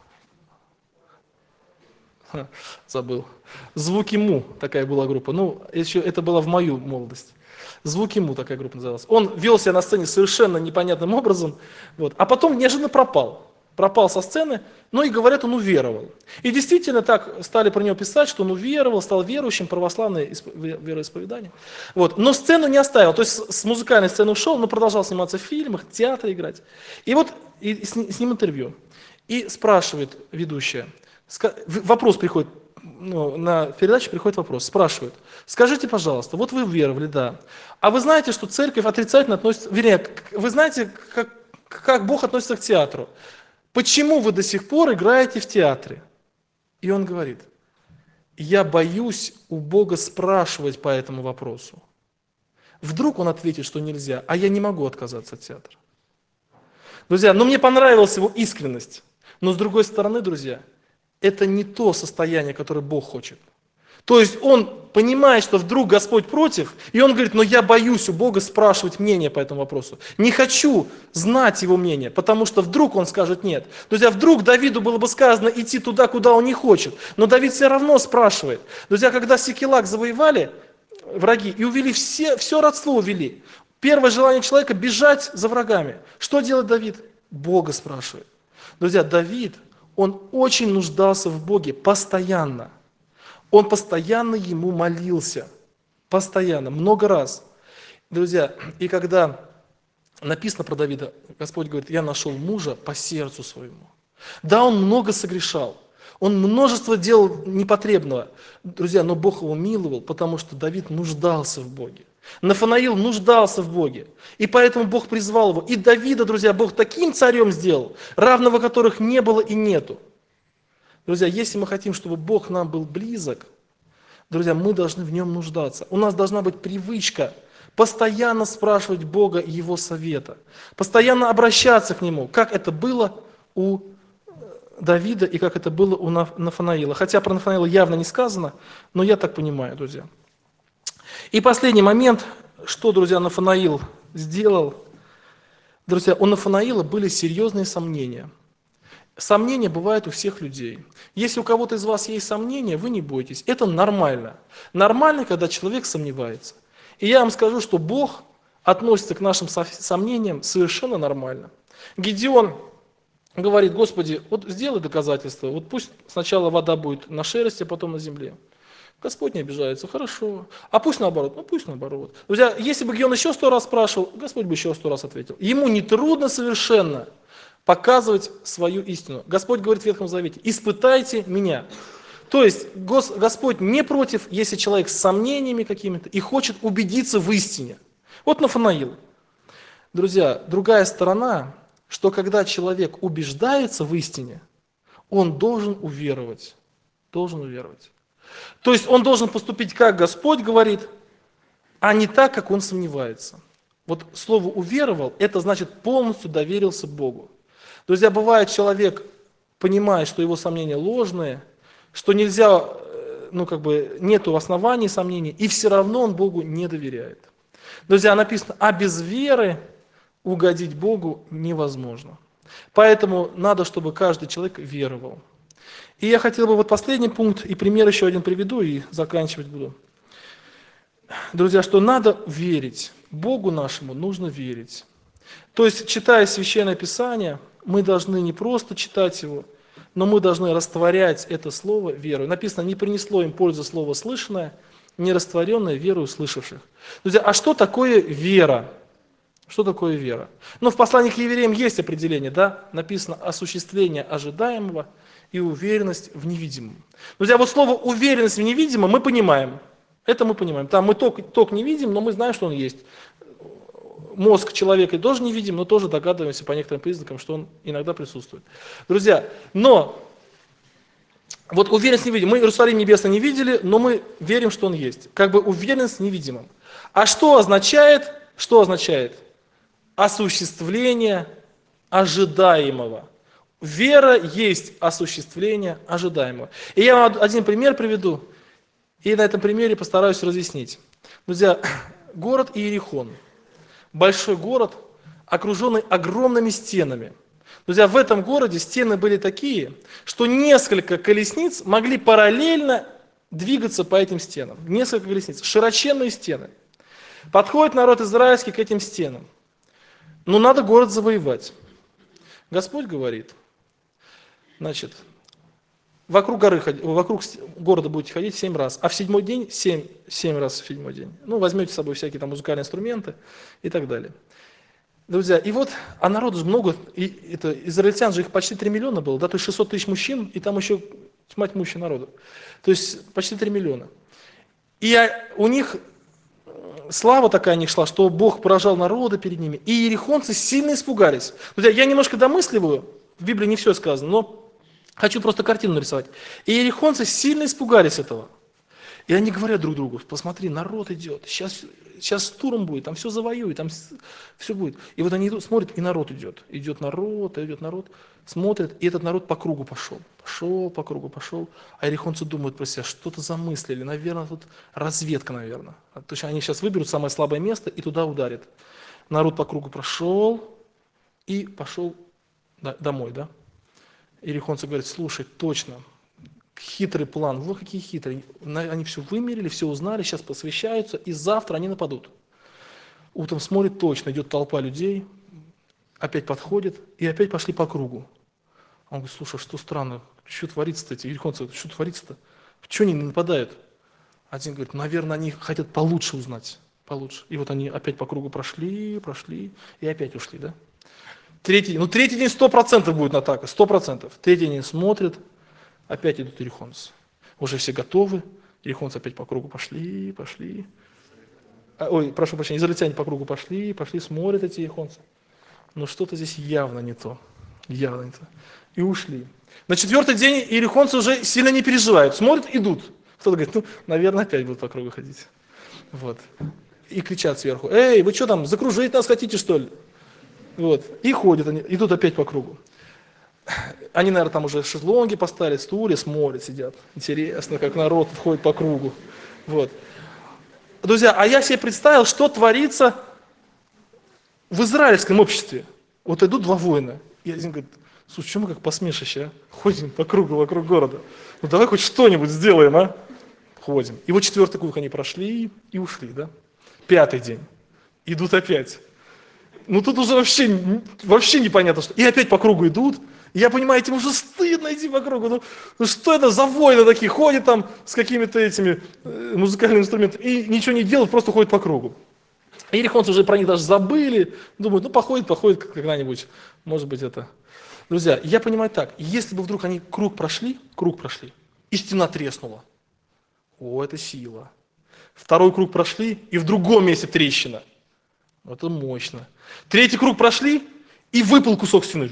Забыл. «Звуки Му» такая была группа. Это была в мою молодость. «Звуки Му» такая группа называлась. Он вел себя на сцене совершенно непонятным образом, а потом неожиданно пропал. Пропал со сцены, и говорят, он уверовал. И действительно так стали про него писать, что он уверовал, стал верующим, православное вероисповедание. Но сцену не оставил, то есть с музыкальной сцены ушел, но продолжал сниматься в фильмах, в театре играть. И с ним интервью. И спрашивает ведущая, вопрос приходит, на передачу приходит вопрос, спрашивают, скажите, пожалуйста, вы уверовали, да, а вы знаете, что церковь отрицательно относится, вы знаете, как Бог относится к театру? Почему вы до сих пор играете в театре? И он говорит, я боюсь у Бога спрашивать по этому вопросу. Вдруг он ответит, что нельзя, а я не могу отказаться от театра. Друзья, мне понравилась его искренность, но с другой стороны, друзья, это не то состояние, которое Бог хочет. То есть он понимает, что вдруг Господь против, и он говорит, я боюсь у Бога спрашивать мнение по этому вопросу. Не хочу знать его мнение, потому что вдруг он скажет нет. Друзья, вдруг Давиду было бы сказано идти туда, куда он не хочет, но Давид все равно спрашивает. Друзья, когда Сикелаг завоевали враги и увели все родство увели, первое желание человека бежать за врагами. Что делает Давид? Бога спрашивает. Друзья, Давид, он очень нуждался в Боге постоянно. Он постоянно ему молился. Постоянно, много раз. Друзья, и когда написано про Давида, Господь говорит, я нашел мужа по сердцу своему. Да, он много согрешал. Он множество делал непотребного. Друзья, но Бог его миловал, потому что Давид нуждался в Боге. Нафанаил нуждался в Боге. И поэтому Бог призвал его. И Давида, друзья, Бог таким царем сделал, равного которых не было и нету. Друзья, если мы хотим, чтобы Бог нам был близок, друзья, мы должны в нем нуждаться. У нас должна быть привычка постоянно спрашивать Бога и Его совета. Постоянно обращаться к Нему, как это было у Давида и как это было у Нафанаила. Хотя про Нафанаила явно не сказано, но я так понимаю, друзья. И последний момент, что, друзья, Нафанаил сделал. Друзья, у Нафанаила были серьезные сомнения. Сомнения бывают у всех людей. Если у кого-то из вас есть сомнения, вы не бойтесь. Это нормально. Нормально, когда человек сомневается. И я вам скажу, что Бог относится к нашим сомнениям совершенно нормально. Гедеон говорит, Господи, сделай доказательство. Пусть сначала вода будет на шерсти, а потом на земле. Господь не обижается, хорошо. А пусть наоборот, пусть наоборот. Друзья, если бы Гедеон еще 100 раз спрашивал, Господь бы еще 100 раз ответил. Ему не трудно совершенно показывать свою истину. Господь говорит в Ветхом Завете, испытайте меня. То есть Господь не против, если человек с сомнениями какими-то и хочет убедиться в истине. Вот Нафанаил. Друзья, другая сторона, что когда человек убеждается в истине, он должен уверовать. Должен уверовать. То есть он должен поступить, как Господь говорит, а не так, как он сомневается. Вот слово «уверовал» – это значит полностью доверился Богу. Друзья, бывает, человек понимает, что его сомнения ложные, что нельзя, нету оснований сомнений, и все равно он Богу не доверяет. Друзья, написано, а без веры угодить Богу невозможно. Поэтому надо, чтобы каждый человек веровал. И я хотел бы последний пункт, и пример еще один приведу, и заканчивать буду. Друзья, что надо верить. Богу нашему нужно верить. То есть, читая Священное Писание, мы должны не просто читать его, но мы должны растворять это слово верой. Написано, не принесло им пользы слово слышанное, не растворенное верою слышавших. Друзья, а что такое вера? Что такое вера? В послании к евреям есть определение, да? Написано осуществление ожидаемого и уверенность в невидимом. Друзья, вот слово уверенность в невидимом мы понимаем. Это мы понимаем. Там мы ток не видим, но мы знаем, что он есть. Мозг человека тоже не видим, но тоже догадываемся по некоторым признакам, что он иногда присутствует. Друзья, но вот уверенность в невидимом. Мы Иерусалим небесный не видели, но мы верим, что он есть. Как бы уверенность в невидимом. А что означает? Что означает? Осуществление ожидаемого. Вера есть осуществление ожидаемого. И я вам один пример приведу, и на этом примере постараюсь разъяснить. Друзья, город Иерихон, большой город, окруженный огромными стенами. Друзья, в этом городе стены были такие, что несколько колесниц могли параллельно двигаться по этим стенам. Несколько колесниц, широченные стены. Подходит народ израильский к этим стенам. Но надо город завоевать. Господь говорит, значит, вокруг города будете ходить 7 раз, а в 7-й день 7 раз в 7-й день. Возьмете с собой всякие там музыкальные инструменты и так далее. Друзья, и вот, а народу же много, израильтян же их почти 3 миллиона было, да, то есть 600 тысяч мужчин, и там еще тьма тьмущая народу. То есть почти 3 миллиона. И у них слава такая о них шла, что Бог поражал народы перед ними. И иерихонцы сильно испугались. Друзья, я немножко домысливаю, в Библии не все сказано, но хочу просто картину нарисовать. И иерихонцы сильно испугались этого. И они говорят друг другу, посмотри, народ идет, сейчас штурм будет, там все завоюют, там все будет. И вот они идут, смотрят, и народ идет. Идет народ, смотрят, и этот народ по кругу пошел. По кругу пошел. А иерихонцы думают про себя, что-то замыслили, наверное, тут разведка, наверное. То есть они сейчас выберут самое слабое место и туда ударят. Народ по кругу прошел и пошел домой, да? Иерихонцы говорят, слушай, точно, хитрый план, вот какие хитрые. Они все вымерили, все узнали, сейчас посвящаются, и завтра они нападут. Утром смотрит, точно, идет толпа людей, опять подходит, и опять пошли по кругу. Он говорит, слушай, что странно, что творится-то, эти иерихонцы, что творится-то? Чего они не нападают? Один говорит, наверное, они хотят получше узнать, получше. И вот они опять по кругу прошли, и опять ушли, да? Третий день 100% будет атака, 100%. Третий день смотрят, опять идут иерихонцы. Уже все готовы, иерихонцы опять по кругу пошли. Прошу прощения, израильтяне по кругу пошли, смотрят эти иерихонцы. Но что-то здесь явно не то. И ушли. На 4-й день иерихонцы уже сильно не переживают, смотрят, идут. Кто-то говорит, наверное, опять будут по кругу ходить. Вот. И кричат сверху, эй, вы что там, закружить нас хотите, что ли? Вот. И ходят они, идут опять по кругу. Они, наверное, там уже шезлонги поставили, стулья, смотрят, сидят. Интересно, как народ ходит по кругу. Вот. Друзья, а я себе представил, что творится в израильском обществе. Вот идут 2 воина. И один говорит, слушай, что мы как посмешище, а? Ходим по кругу вокруг города. Давай хоть что-нибудь сделаем, а? Ходим. И вот 4-й круг они прошли и ушли, да? 5-й день. Идут опять. Тут уже вообще непонятно, что. И опять по кругу идут. И я понимаю, этим уже стыдно идти по кругу. Что это за воины такие? Ходят там с какими-то этими музыкальными инструментами и ничего не делают, просто ходят по кругу. И иерихонцы уже про них даже забыли. Думают, походит когда-нибудь. Может быть это. Друзья, я понимаю так, если бы вдруг они круг прошли, и стена треснула. О, это сила. Второй круг прошли, и в другом месте трещина. Это мощно. Третий круг прошли, и выпал кусок стены.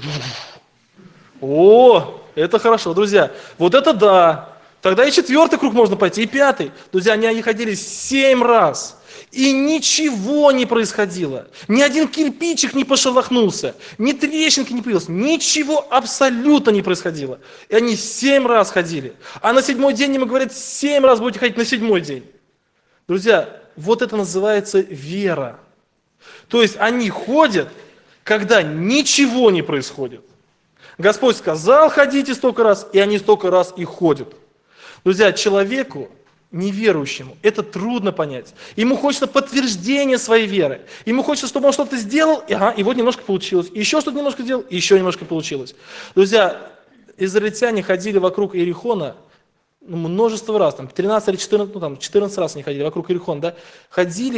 О, это хорошо, друзья. Вот это да. Тогда и четвертый круг можно пойти, и пятый. Друзья, они ходили 7 раз. И ничего не происходило. Ни один кирпичик не пошелохнулся. Ни трещинки не появилось. Ничего абсолютно не происходило. И они 7 раз ходили. А на 7-й день им говорят, 7 раз будете ходить на 7-й день. Друзья, вот это называется вера. То есть они ходят, когда ничего не происходит. Господь сказал, ходите столько раз, и они столько раз и ходят. Друзья, человеку, неверующему, это трудно понять. Ему хочется подтверждения своей веры. Ему хочется, чтобы он что-то сделал, и вот немножко получилось. И еще что-то немножко сделал, и еще немножко получилось. Друзья, израильтяне ходили вокруг Иерихона множество раз, 13 или 14, 14 раз они ходили вокруг Иерихона, да? Ходили.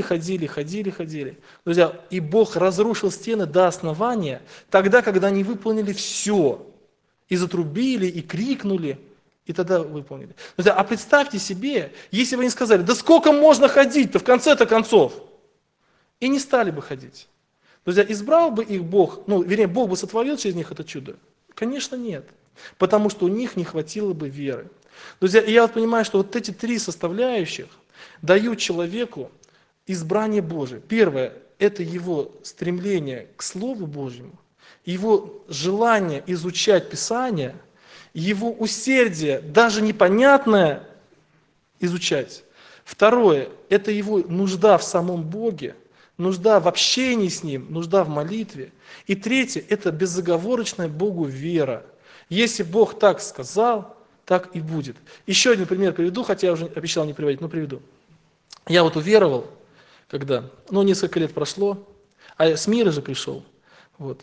Друзья, и Бог разрушил стены до основания, тогда, когда они выполнили все. И затрубили, и крикнули. И тогда выполнили. Друзья, а представьте себе, если бы они сказали, да сколько можно ходить-то в конце-то концов? И не стали бы ходить. Друзья, избрал бы их Бог, Бог бы сотворил через них это чудо? Конечно, нет. Потому что у них не хватило бы веры. Друзья, и я понимаю, что вот эти 3 составляющих дают человеку избрание Божие. Первое – это его стремление к Слову Божьему, его желание изучать Писание, его усердие, даже непонятное, изучать. Второе – это его нужда в самом Боге, нужда в общении с Ним, нужда в молитве. И третье – это безоговорочная Богу вера. Если Бог так сказал, так и будет. Еще один пример приведу, хотя я уже обещал не приводить, но приведу. Я вот уверовал, когда, несколько лет прошло, а с мира же пришел. Вот.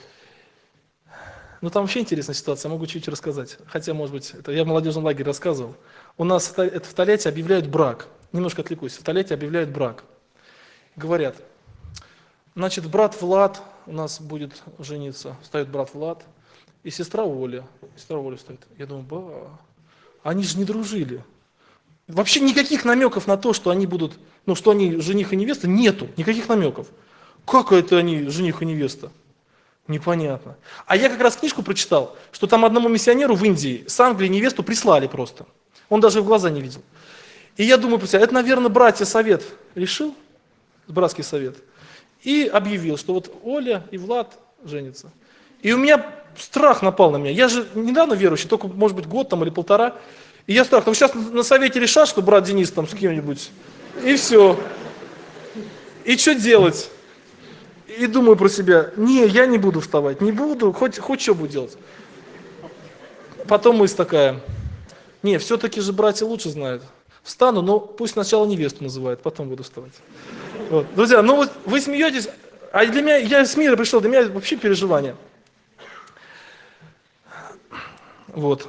Там вообще интересная ситуация, могу чуть-чуть рассказать. Хотя, может быть, это я в молодежном лагере рассказывал. У нас в Тольятти объявляют брак. Немножко отвлекусь. В Тольятти объявляют брак. Говорят, значит, брат Влад у нас будет жениться. Встает брат Влад и сестра Оля. Сестра Оля встает. Я думаю, они же не дружили. Вообще никаких намеков на то, что они будут, что они жених и невеста, нету. Никаких намеков. Как это они жених и невеста? Непонятно. А я как раз книжку прочитал, что там одному миссионеру в Индии с Англии невесту прислали просто. Он даже в глаза не видел. И я думаю про себя, это, наверное, братья совет решил, братский совет, и объявил, что вот Оля и Влад женятся. И у меня страх напал на меня. Я же недавно верующий, только, может быть, год или 1,5. И я страх, сейчас на совете решат, что брат Денис там с кем-нибудь, и все. И что делать? И думаю про себя, я не буду вставать, не буду, хоть что буду делать. Потом мысль такая, все-таки же братья лучше знают. Встану, но пусть сначала невесту называют, потом буду вставать. Вот. Друзья, вы смеетесь, а для меня, я с мира пришел, для меня вообще переживание. Вот.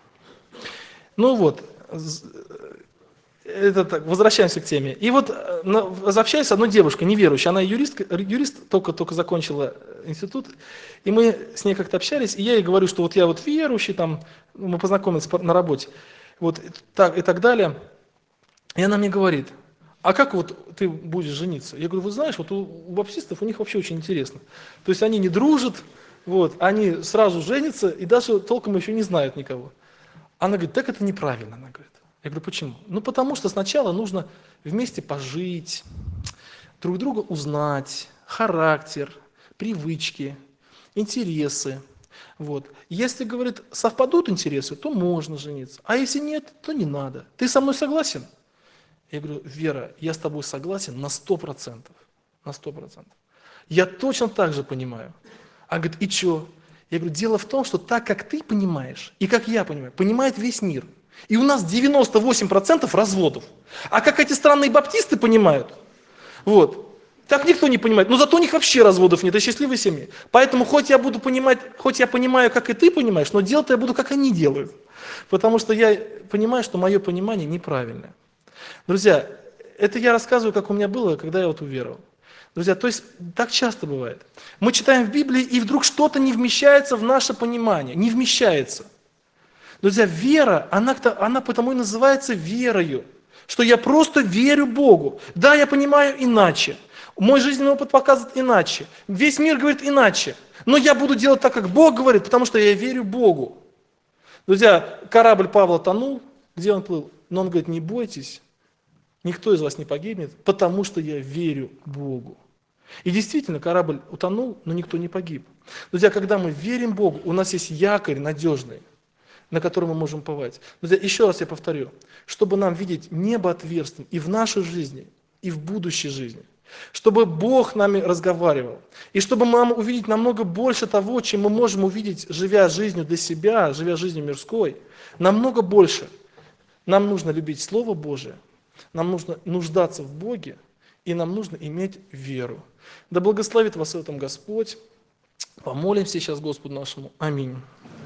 Это так, возвращаемся к теме. И вот общаюсь с одной девушкой, неверующей, она юрист, только закончила институт, и мы с ней как-то общались, и я ей говорю, что вот я вот верующий, мы познакомились на работе, вот так и так далее. И она мне говорит, а как вот ты будешь жениться? Я говорю, вы знаешь, вот у баптистов у них вообще очень интересно. То есть они не дружат, они сразу женятся и даже толком еще не знают никого. Она говорит, так это неправильно, она говорит. Я говорю, почему? Потому что сначала нужно вместе пожить, друг друга узнать, характер, привычки, интересы. Если, говорит, совпадут интересы, то можно жениться. А если нет, то не надо. Ты со мной согласен? Я говорю, Вера, я с тобой согласен на 100%. На 100%. Я точно так же понимаю. Она говорит, и что? Я говорю, дело в том, что так, как ты понимаешь, и как я понимаю, понимает весь мир. И у нас 98% разводов. А как эти странные баптисты понимают, так никто не понимает. Но зато у них вообще разводов нет, и счастливые семьи. Поэтому хоть я понимаю, как и ты понимаешь, но делать-то я буду, как они делают. Потому что я понимаю, что мое понимание неправильное. Друзья, это я рассказываю, как у меня было, когда я уверовал. Друзья, то есть так часто бывает. Мы читаем в Библии, и вдруг что-то не вмещается в наше понимание. Не вмещается. Друзья, вера, она потому и называется верою, что я просто верю Богу. Да, я понимаю иначе. Мой жизненный опыт показывает иначе. Весь мир говорит иначе. Но я буду делать так, как Бог говорит, потому что я верю Богу. Друзья, корабль Павла тонул, где он плыл? Но он говорит, не бойтесь, никто из вас не погибнет, потому что я верю Богу. И действительно, корабль утонул, но никто не погиб. Друзья, когда мы верим Богу, у нас есть якорь надежный, на который мы можем уповать. Друзья, еще раз я повторю, чтобы нам видеть небо отверстием и в нашей жизни, и в будущей жизни. Чтобы Бог нами разговаривал. И чтобы нам увидеть намного больше того, чем мы можем увидеть, живя жизнью для себя, живя жизнью мирской. Намного больше. Нам нужно любить Слово Божие, нам нужно нуждаться в Боге, и нам нужно иметь веру. Да благословит вас в этом Господь. Помолимся сейчас Господу нашему. Аминь.